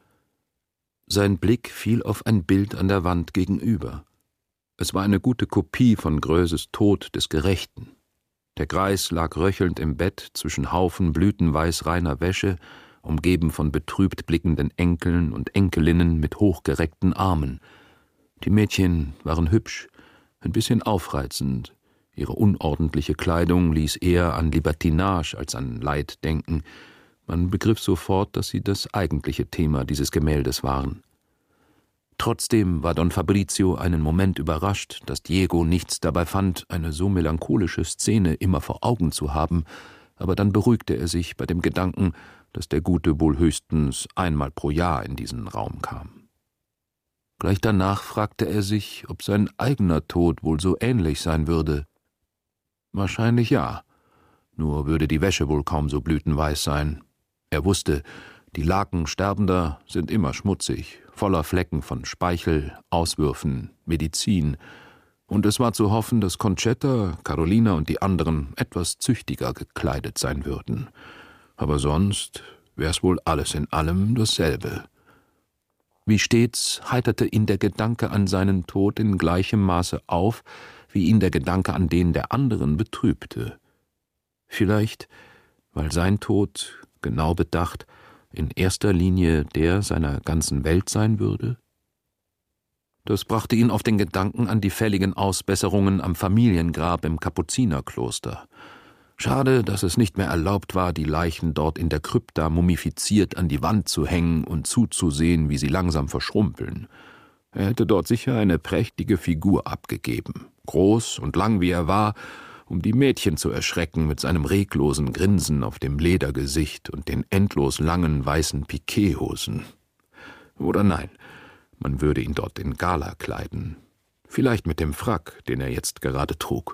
Sein Blick fiel auf ein Bild an der Wand gegenüber. Es war eine gute Kopie von Greuses Tod des Gerechten. Der Greis lag röchelnd im Bett zwischen Haufen blütenweißreiner Wäsche, umgeben von betrübt blickenden Enkeln und Enkelinnen mit hochgereckten Armen. Die Mädchen waren hübsch, ein bisschen aufreizend. Ihre unordentliche Kleidung ließ eher an Libertinage als an Leid denken. Man begriff sofort, dass sie das eigentliche Thema dieses Gemäldes waren. Trotzdem war Don Fabrizio einen Moment überrascht, dass Diego nichts dabei fand, eine so melancholische Szene immer vor Augen zu haben, aber dann beruhigte er sich bei dem Gedanken, dass der Gute wohl höchstens einmal pro Jahr in diesen Raum kam. Gleich danach fragte er sich, ob sein eigener Tod wohl so ähnlich sein würde. Wahrscheinlich ja, nur würde die Wäsche wohl kaum so blütenweiß sein. Er wusste, die Laken Sterbender sind immer schmutzig, voller Flecken von Speichel, Auswürfen, Medizin, und es war zu hoffen, dass Concetta, Carolina und die anderen etwas züchtiger gekleidet sein würden. Aber sonst wär's wohl alles in allem dasselbe. Wie stets heiterte ihn der Gedanke an seinen Tod in gleichem Maße auf, wie ihn der Gedanke an den der anderen betrübte. Vielleicht, weil sein Tod, genau bedacht, in erster Linie der seiner ganzen Welt sein würde? Das brachte ihn auf den Gedanken an die fälligen Ausbesserungen am Familiengrab im Kapuzinerkloster. Schade, dass es nicht mehr erlaubt war, die Leichen dort in der Krypta mumifiziert an die Wand zu hängen und zuzusehen, wie sie langsam verschrumpeln. Er hätte dort sicher eine prächtige Figur abgegeben, groß und lang wie er war, um die Mädchen zu erschrecken mit seinem reglosen Grinsen auf dem Ledergesicht und den endlos langen weißen Piquethosen. Oder nein, man würde ihn dort in Gala kleiden, vielleicht mit dem Frack, den er jetzt gerade trug.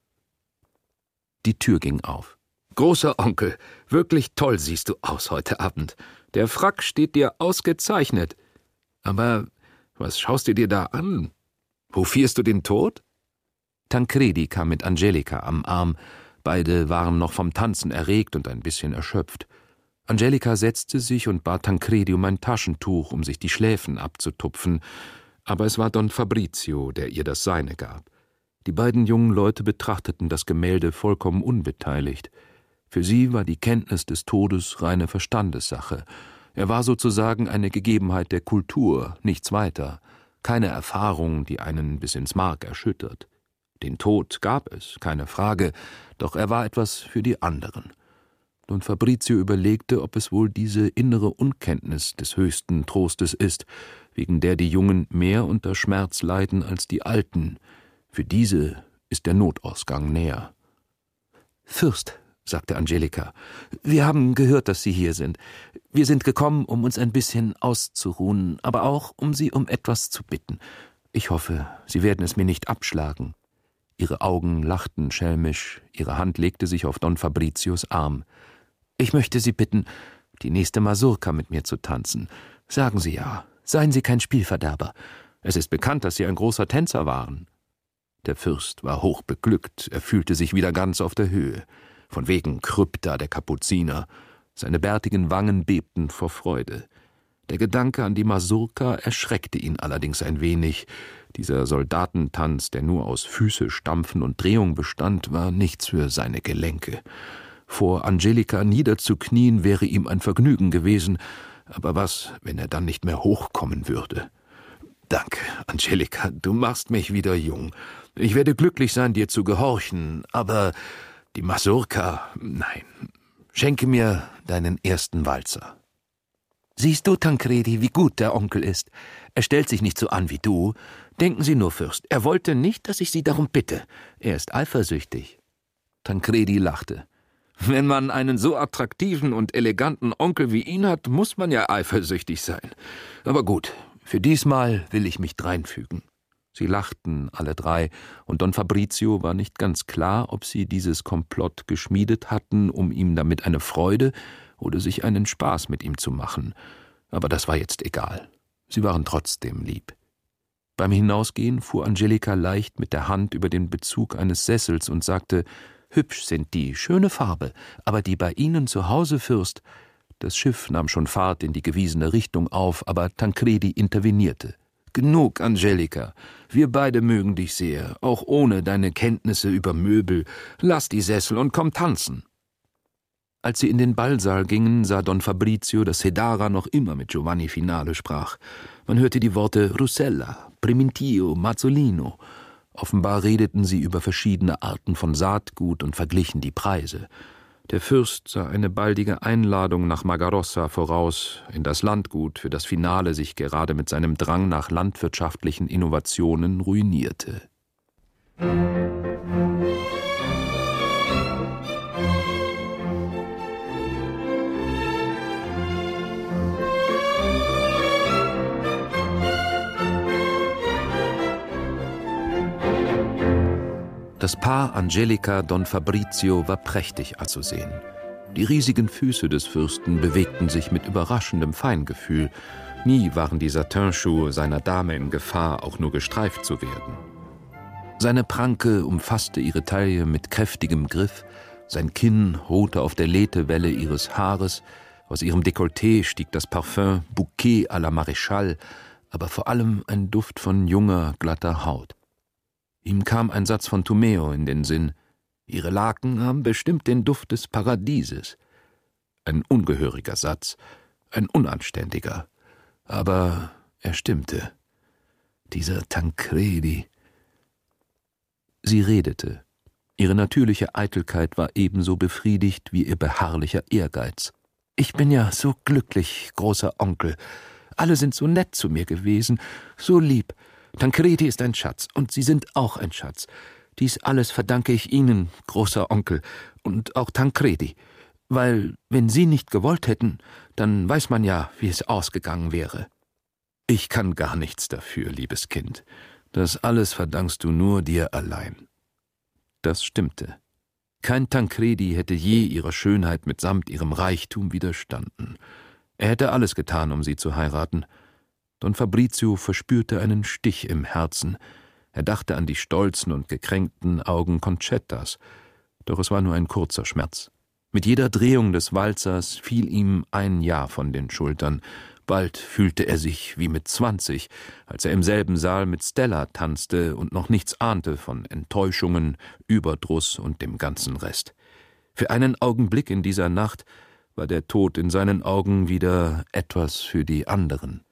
Die Tür ging auf. »Großer Onkel, wirklich toll siehst du aus heute Abend. Der Frack steht dir ausgezeichnet. Aber was schaust du dir da an? Hofierst du den Tod?« Tancredi kam mit Angelica am Arm. Beide waren noch vom Tanzen erregt und ein bisschen erschöpft. Angelica setzte sich und bat Tancredi um ein Taschentuch, um sich die Schläfen abzutupfen, aber es war Don Fabrizio, der ihr das seine gab. Die beiden jungen Leute betrachteten das Gemälde vollkommen unbeteiligt. Für sie war die Kenntnis des Todes reine Verstandessache. Er war sozusagen eine Gegebenheit der Kultur, nichts weiter, keine Erfahrung, die einen bis ins Mark erschüttert. Den Tod gab es, keine Frage, doch er war etwas für die anderen. Don Fabrizio überlegte, ob es wohl diese innere Unkenntnis des höchsten Trostes ist, wegen der die Jungen mehr unter Schmerz leiden als die Alten. Für diese ist der Notausgang näher. »Fürst«, sagte Angelica, »wir haben gehört, dass Sie hier sind. Wir sind gekommen, um uns ein bisschen auszuruhen, aber auch, um Sie um etwas zu bitten. Ich hoffe, Sie werden es mir nicht abschlagen.« Ihre Augen lachten schelmisch, ihre Hand legte sich auf Don Fabrizios Arm. »Ich möchte Sie bitten, die nächste Masurka mit mir zu tanzen. Sagen Sie ja, seien Sie kein Spielverderber. Es ist bekannt, dass Sie ein großer Tänzer waren.« Der Fürst war hochbeglückt, er fühlte sich wieder ganz auf der Höhe. Von wegen Krypta der Kapuziner. Seine bärtigen Wangen bebten vor Freude. Der Gedanke an die Masurka erschreckte ihn allerdings ein wenig. Dieser Soldatentanz, der nur aus Füße stampfen und Drehung bestand, war nichts für seine Gelenke. Vor Angelica niederzuknien wäre ihm ein Vergnügen gewesen, aber was, wenn er dann nicht mehr hochkommen würde? »Danke, Angelica, du machst mich wieder jung. Ich werde glücklich sein, dir zu gehorchen, aber die Masurka, nein, schenke mir deinen ersten Walzer.« »Siehst du, Tancredi, wie gut der Onkel ist. Er stellt sich nicht so an wie du. Denken Sie nur, Fürst, er wollte nicht, dass ich Sie darum bitte. Er ist eifersüchtig.« Tancredi lachte. »Wenn man einen so attraktiven und eleganten Onkel wie ihn hat, muss man ja eifersüchtig sein. Aber gut, für diesmal will ich mich dreinfügen.« Sie lachten alle drei, und Don Fabrizio war nicht ganz klar, ob sie dieses Komplott geschmiedet hatten, um ihm damit eine Freude oder sich einen Spaß mit ihm zu machen. Aber das war jetzt egal. Sie waren trotzdem lieb. Beim Hinausgehen fuhr Angelica leicht mit der Hand über den Bezug eines Sessels und sagte, »Hübsch sind die, schöne Farbe, aber die bei Ihnen zu Hause, Fürst.« Das Schiff nahm schon Fahrt in die gewiesene Richtung auf, aber Tancredi intervenierte. »Genug, Angelica. Wir beide mögen dich sehr, auch ohne deine Kenntnisse über Möbel. Lass die Sessel und komm tanzen.« Als sie in den Ballsaal gingen, sah Don Fabrizio, dass Hedara noch immer mit Giovanni Finale sprach. Man hörte die Worte Russella, Primitio, Mazzolino. Offenbar redeten sie über verschiedene Arten von Saatgut und verglichen die Preise. Der Fürst sah eine baldige Einladung nach Magarossa voraus, in das Landgut, für das Finale sich gerade mit seinem Drang nach landwirtschaftlichen Innovationen ruinierte. Das Paar Angelica Don Fabrizio war prächtig anzusehen. Die riesigen Füße des Fürsten bewegten sich mit überraschendem Feingefühl. Nie waren die Satinschuhe seiner Dame in Gefahr, auch nur gestreift zu werden. Seine Pranke umfasste ihre Taille mit kräftigem Griff, sein Kinn ruhte auf der Letewelle ihres Haares, aus ihrem Dekolleté stieg das Parfum Bouquet à la Maréchal, aber vor allem ein Duft von junger, glatter Haut. Ihm kam ein Satz von Tomeo in den Sinn: »Ihre Laken haben bestimmt den Duft des Paradieses.« Ein ungehöriger Satz, ein unanständiger, aber er stimmte. Dieser Tancredi. Sie redete. Ihre natürliche Eitelkeit war ebenso befriedigt wie ihr beharrlicher Ehrgeiz. »Ich bin ja so glücklich, großer Onkel. Alle sind so nett zu mir gewesen, so lieb. Tancredi ist ein Schatz, und Sie sind auch ein Schatz. Dies alles verdanke ich Ihnen, großer Onkel, und auch Tancredi. Weil, wenn Sie nicht gewollt hätten, dann weiß man ja, wie es ausgegangen wäre.« »Ich kann gar nichts dafür, liebes Kind. Das alles verdankst du nur dir allein.« Das stimmte. Kein Tancredi hätte je ihrer Schönheit mitsamt ihrem Reichtum widerstanden. Er hätte alles getan, um sie zu heiraten. Don Fabrizio verspürte einen Stich im Herzen. Er dachte an die stolzen und gekränkten Augen Concettas. Doch es war nur ein kurzer Schmerz. Mit jeder Drehung des Walzers fiel ihm ein Jahr von den Schultern. Bald fühlte er sich wie mit zwanzig, als er im selben Saal mit Stella tanzte und noch nichts ahnte von Enttäuschungen, Überdruss und dem ganzen Rest. Für einen Augenblick in dieser Nacht war der Tod in seinen Augen wieder etwas für die anderen.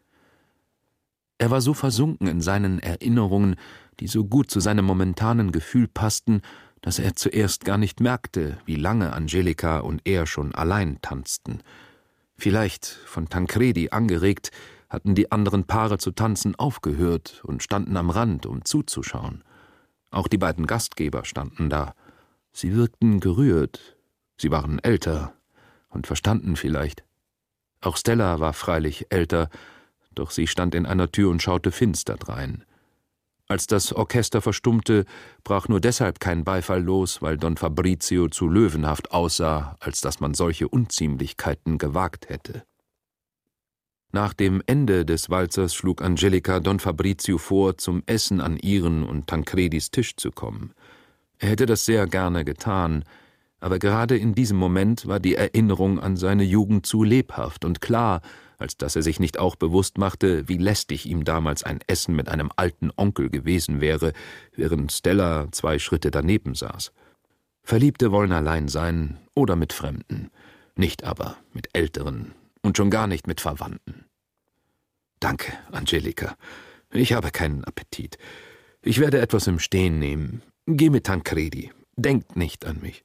Er war so versunken in seinen Erinnerungen, die so gut zu seinem momentanen Gefühl passten, dass er zuerst gar nicht merkte, wie lange Angelika und er schon allein tanzten. Vielleicht, von Tancredi angeregt, hatten die anderen Paare zu tanzen aufgehört und standen am Rand, um zuzuschauen. Auch die beiden Gastgeber standen da. Sie wirkten gerührt, sie waren älter und verstanden vielleicht. Auch Stella war freilich älter, doch sie stand in einer Tür und schaute finster drein. Als das Orchester verstummte, brach nur deshalb kein Beifall los, weil Don Fabrizio zu löwenhaft aussah, als dass man solche Unziemlichkeiten gewagt hätte. Nach dem Ende des Walzers schlug Angelika Don Fabrizio vor, zum Essen an ihren und Tancredis Tisch zu kommen. Er hätte das sehr gerne getan, aber gerade in diesem Moment war die Erinnerung an seine Jugend zu lebhaft und klar, als dass er sich nicht auch bewusst machte, wie lästig ihm damals ein Essen mit einem alten Onkel gewesen wäre, während Stella zwei Schritte daneben saß. Verliebte wollen allein sein oder mit Fremden, nicht aber mit Älteren und schon gar nicht mit Verwandten. »Danke, Angelika. Ich habe keinen Appetit. Ich werde etwas im Stehen nehmen. Geh mit Tancredi. Denkt nicht an mich.«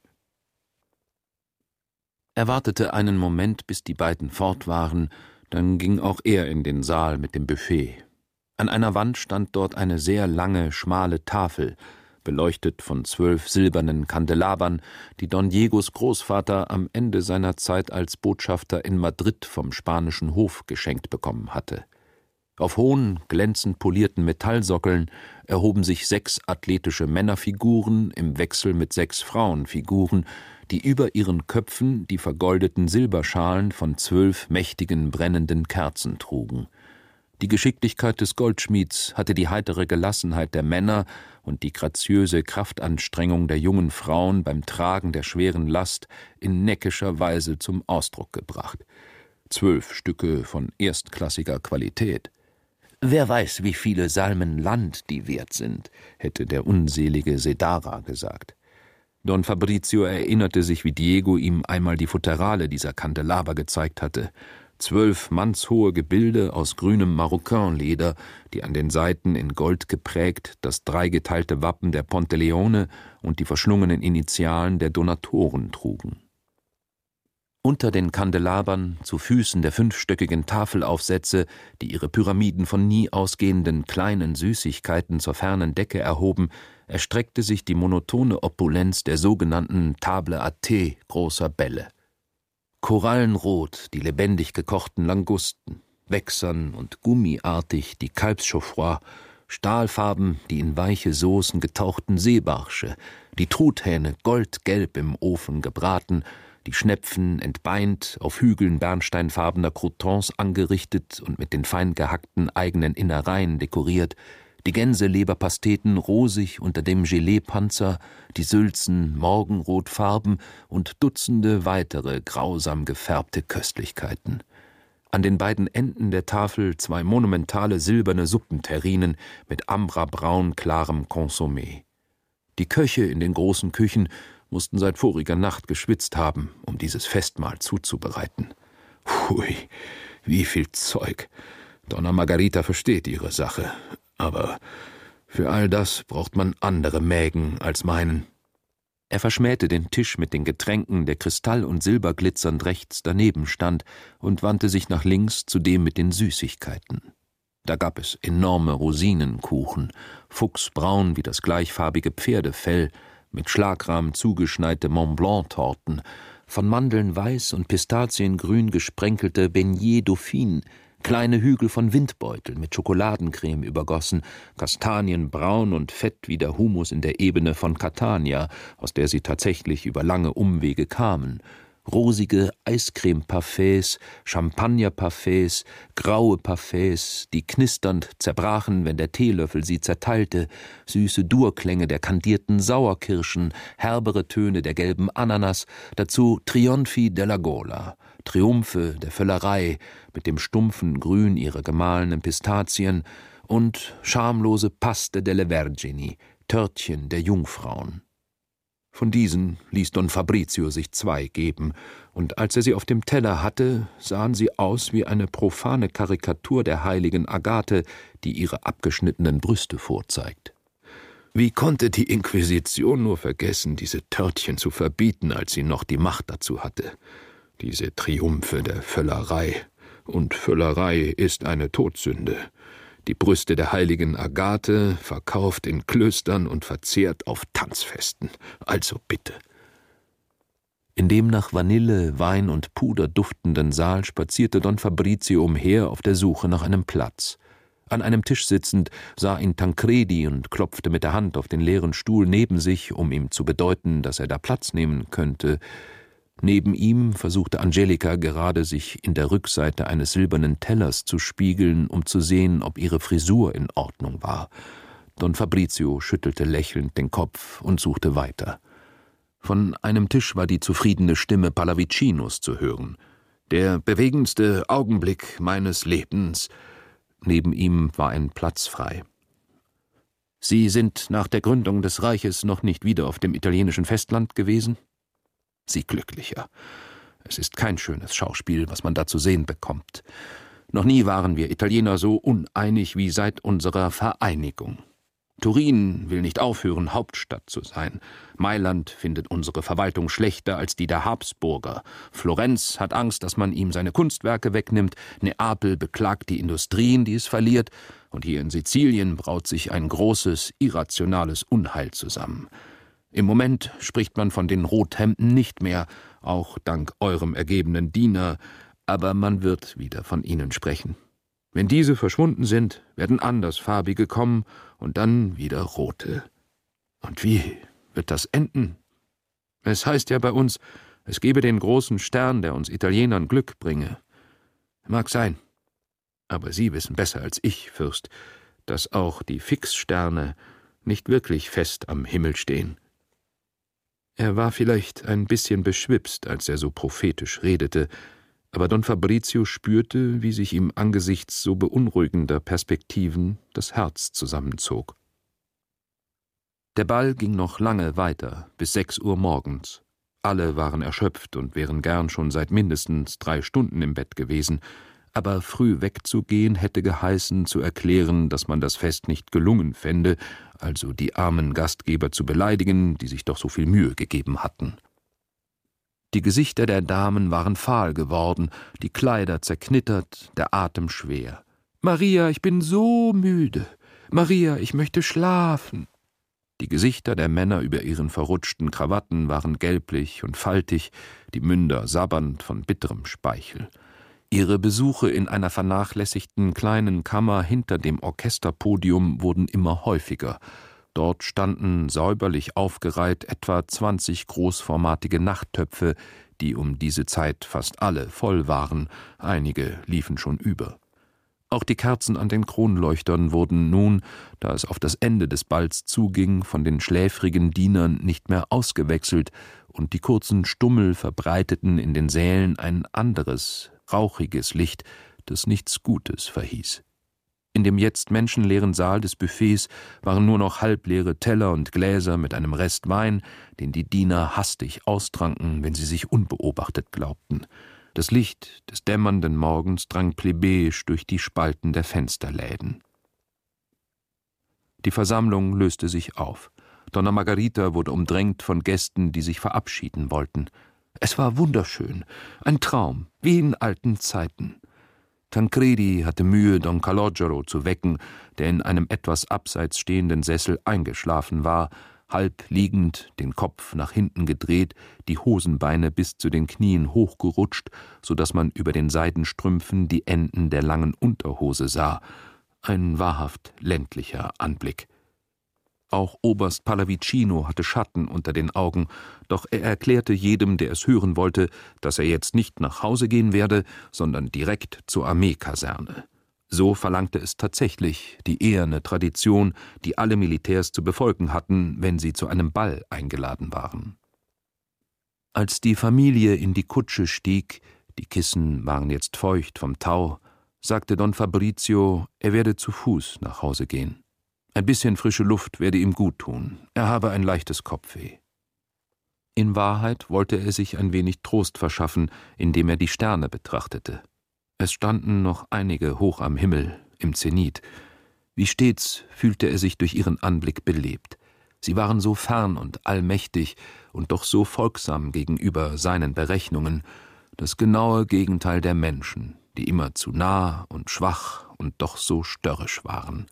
Er wartete einen Moment, bis die beiden fort waren. Dann ging auch er in den Saal mit dem Buffet. An einer Wand stand dort eine sehr lange, schmale Tafel, beleuchtet von zwölf silbernen Kandelabern, die Don Diegos Großvater am Ende seiner Zeit als Botschafter in Madrid vom spanischen Hof geschenkt bekommen hatte. Auf hohen, glänzend polierten Metallsockeln erhoben sich sechs athletische Männerfiguren im Wechsel mit sechs Frauenfiguren, die über ihren Köpfen die vergoldeten Silberschalen von zwölf mächtigen brennenden Kerzen trugen. Die Geschicklichkeit des Goldschmieds hatte die heitere Gelassenheit der Männer und die graziöse Kraftanstrengung der jungen Frauen beim Tragen der schweren Last in neckischer Weise zum Ausdruck gebracht. Zwölf Stücke von erstklassiger Qualität. »Wer weiß, wie viele Salmen Land die wert sind«, hätte der unselige Sedara gesagt. Don Fabrizio erinnerte sich, wie Diego ihm einmal die Futterale dieser Kandelaber gezeigt hatte. Zwölf mannshohe Gebilde aus grünem Maroquinleder, die an den Seiten in Gold geprägt das dreigeteilte Wappen der Ponte Leone und die verschlungenen Initialen der Donatoren trugen. Unter den Kandelabern, zu Füßen der fünfstöckigen Tafelaufsätze, die ihre Pyramiden von nie ausgehenden kleinen Süßigkeiten zur fernen Decke erhoben, erstreckte sich die monotone Opulenz der sogenannten Table à thé großer Bälle. Korallenrot die lebendig gekochten Langusten, wächsern und gummiartig die Kalbschaufroid, Stahlfarben die in weiche Soßen getauchten Seebarsche, die Truthähne goldgelb im Ofen gebraten, die Schnepfen entbeint, auf Hügeln bernsteinfarbener Croutons angerichtet und mit den fein gehackten eigenen Innereien dekoriert, die Gänseleberpasteten rosig unter dem Gelee-Panzer, die Sülzen morgenrotfarben und Dutzende weitere grausam gefärbte Köstlichkeiten. An den beiden Enden der Tafel zwei monumentale silberne Suppenterrinen mit ambrabraun klarem Consommé. Die Köche in den großen Küchen mussten seit voriger Nacht geschwitzt haben, um dieses Festmahl zuzubereiten. Hui, wie viel Zeug! Donna Margarita versteht ihre Sache, aber für all das braucht man andere Mägen als meinen. Er verschmähte den Tisch mit den Getränken, der kristall- und silberglitzernd rechts daneben stand, und wandte sich nach links zu dem mit den Süßigkeiten. Da gab es enorme Rosinenkuchen, fuchsbraun wie das gleichfarbige Pferdefell, mit Schlagrahmen zugeschneite Mont-Blanc-Torten, von Mandeln weiß und Pistaziengrün gesprenkelte Beignets Dauphine, kleine Hügel von Windbeutel mit Schokoladencreme übergossen, kastanienbraun und fett wie der Humus in der Ebene von Catania, aus der sie tatsächlich über lange Umwege kamen, rosige Eiscreme-Parfaits, Champagner-Parfaits, graue Parfaits, die knisternd zerbrachen, wenn der Teelöffel sie zerteilte, süße Durklänge der kandierten Sauerkirschen, herbere Töne der gelben Ananas, dazu Trionfi della Gola, Triumphe der Völlerei mit dem stumpfen Grün ihrer gemahlenen Pistazien und schamlose Paste delle Vergini, Törtchen der Jungfrauen. Von diesen ließ Don Fabrizio sich zwei geben, und als er sie auf dem Teller hatte, sahen sie aus wie eine profane Karikatur der heiligen Agathe, die ihre abgeschnittenen Brüste vorzeigt. Wie konnte die Inquisition nur vergessen, diese Törtchen zu verbieten, als sie noch die Macht dazu hatte? Diese Triumphe der Völlerei. Und Völlerei ist eine Todsünde. Die Brüste der heiligen Agathe, verkauft in Klöstern und verzehrt auf Tanzfesten. Also bitte. In dem nach Vanille, Wein und Puder duftenden Saal spazierte Don Fabrizio umher auf der Suche nach einem Platz. An einem Tisch sitzend sah ihn Tancredi und klopfte mit der Hand auf den leeren Stuhl neben sich, um ihm zu bedeuten, dass er da Platz nehmen könnte. Neben ihm versuchte Angelica gerade, sich in der Rückseite eines silbernen Tellers zu spiegeln, um zu sehen, ob ihre Frisur in Ordnung war. Don Fabrizio schüttelte lächelnd den Kopf und suchte weiter. Von einem Tisch war die zufriedene Stimme Pallavicinos zu hören. »Der bewegendste Augenblick meines Lebens.« Neben ihm war ein Platz frei. »Sie sind nach der Gründung des Reiches noch nicht wieder auf dem italienischen Festland gewesen?« Sie glücklicher. Es ist kein schönes Schauspiel, was man da zu sehen bekommt. Noch nie waren wir Italiener so uneinig wie seit unserer Vereinigung. Turin will nicht aufhören, Hauptstadt zu sein. Mailand findet unsere Verwaltung schlechter als die der Habsburger. Florenz hat Angst, dass man ihm seine Kunstwerke wegnimmt. Neapel beklagt die Industrien, die es verliert. Und hier in Sizilien braut sich ein großes, irrationales Unheil zusammen. Im Moment spricht man von den Rothemden nicht mehr, auch dank eurem ergebenen Diener, aber man wird wieder von ihnen sprechen. Wenn diese verschwunden sind, werden andersfarbige kommen und dann wieder rote. Und wie wird das enden? Es heißt ja bei uns, es gebe den großen Stern, der uns Italienern Glück bringe. Mag sein, aber Sie wissen besser als ich, Fürst, dass auch die Fixsterne nicht wirklich fest am Himmel stehen. Er war vielleicht ein bisschen beschwipst, als er so prophetisch redete, aber Don Fabrizio spürte, wie sich ihm angesichts so beunruhigender Perspektiven das Herz zusammenzog. Der Ball ging noch lange weiter, bis sechs Uhr morgens. Alle waren erschöpft und wären gern schon seit mindestens drei Stunden im Bett gewesen, aber früh wegzugehen hätte geheißen, zu erklären, dass man das Fest nicht gelungen fände, also die armen Gastgeber zu beleidigen, die sich doch so viel Mühe gegeben hatten. Die Gesichter der Damen waren fahl geworden, die Kleider zerknittert, der Atem schwer. »Maria, ich bin so müde. Maria, ich möchte schlafen.« Die Gesichter der Männer über ihren verrutschten Krawatten waren gelblich und faltig, die Münder sabbernd von bitterem Speichel. Ihre Besuche in einer vernachlässigten kleinen Kammer hinter dem Orchesterpodium wurden immer häufiger. Dort standen säuberlich aufgereiht etwa zwanzig großformatige Nachttöpfe, die um diese Zeit fast alle voll waren, einige liefen schon über. Auch die Kerzen an den Kronleuchtern wurden nun, da es auf das Ende des Balls zuging, von den schläfrigen Dienern nicht mehr ausgewechselt, und die kurzen Stummel verbreiteten in den Sälen ein anderes, rauchiges Licht, das nichts Gutes verhieß. In dem jetzt menschenleeren Saal des Buffets waren nur noch halbleere Teller und Gläser mit einem Rest Wein, den die Diener hastig austranken, wenn sie sich unbeobachtet glaubten. Das Licht des dämmernden Morgens drang plebejisch durch die Spalten der Fensterläden. Die Versammlung löste sich auf. Donna Margarita wurde umdrängt von Gästen, die sich verabschieden wollten. Es war wunderschön, ein Traum, wie in alten Zeiten. Tancredi hatte Mühe, Don Calogero zu wecken, der in einem etwas abseits stehenden Sessel eingeschlafen war, halb liegend, den Kopf nach hinten gedreht, die Hosenbeine bis zu den Knien hochgerutscht, so daß man über den Seidenstrümpfen die Enden der langen Unterhose sah. Ein wahrhaft ländlicher Anblick. Auch Oberst Pallavicino hatte Schatten unter den Augen, doch er erklärte jedem, der es hören wollte, dass er jetzt nicht nach Hause gehen werde, sondern direkt zur Armeekaserne. So verlangte es tatsächlich die eherne Tradition, die alle Militärs zu befolgen hatten, wenn sie zu einem Ball eingeladen waren. Als die Familie in die Kutsche stieg, die Kissen waren jetzt feucht vom Tau, sagte Don Fabrizio, er werde zu Fuß nach Hause gehen. Ein bisschen frische Luft werde ihm gut tun, er habe ein leichtes Kopfweh. In Wahrheit wollte er sich ein wenig Trost verschaffen, indem er die Sterne betrachtete. Es standen noch einige hoch am Himmel, im Zenit. Wie stets fühlte er sich durch ihren Anblick belebt. Sie waren so fern und allmächtig und doch so folgsam gegenüber seinen Berechnungen, das genaue Gegenteil der Menschen, die immer zu nah und schwach und doch so störrisch waren.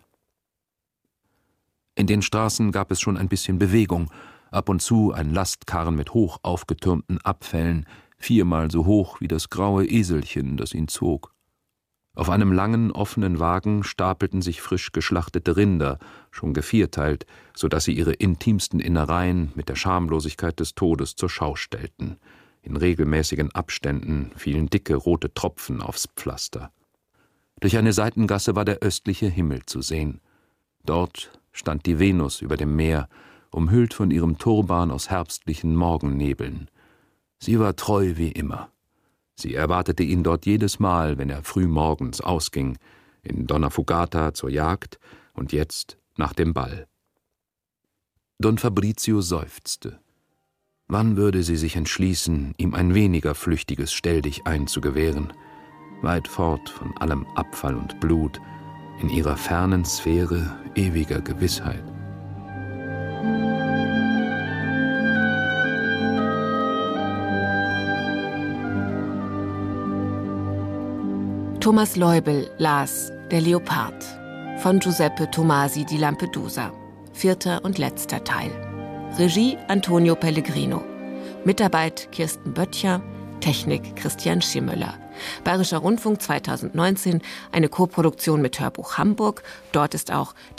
In den Straßen gab es schon ein bisschen Bewegung, ab und zu ein Lastkarren mit hoch aufgetürmten Abfällen, viermal so hoch wie das graue Eselchen, das ihn zog. Auf einem langen, offenen Wagen stapelten sich frisch geschlachtete Rinder, schon gevierteilt, so dass sie ihre intimsten Innereien mit der Schamlosigkeit des Todes zur Schau stellten. In regelmäßigen Abständen fielen dicke rote Tropfen aufs Pflaster. Durch eine Seitengasse war der östliche Himmel zu sehen. Dort stand die Venus über dem Meer, umhüllt von ihrem Turban aus herbstlichen Morgennebeln. Sie war treu wie immer. Sie erwartete ihn dort jedes Mal, wenn er früh morgens ausging, in Donna Fugata zur Jagd und jetzt nach dem Ball. Don Fabrizio seufzte. Wann würde sie sich entschließen, ihm ein weniger flüchtiges Stelldichein zu gewähren, weit fort von allem Abfall und Blut, in ihrer fernen Sphäre ewiger Gewissheit? Thomas Leubel las Der Leopard von Giuseppe Tomasi di Lampedusa, vierter und letzter Teil. Regie Antonio Pellegrino, Mitarbeit Kirsten Böttcher, Technik Christian Schimmöller. Bayerischer Rundfunk zweitausendneunzehn, eine Koproduktion mit Hörbuch Hamburg. Dort ist auch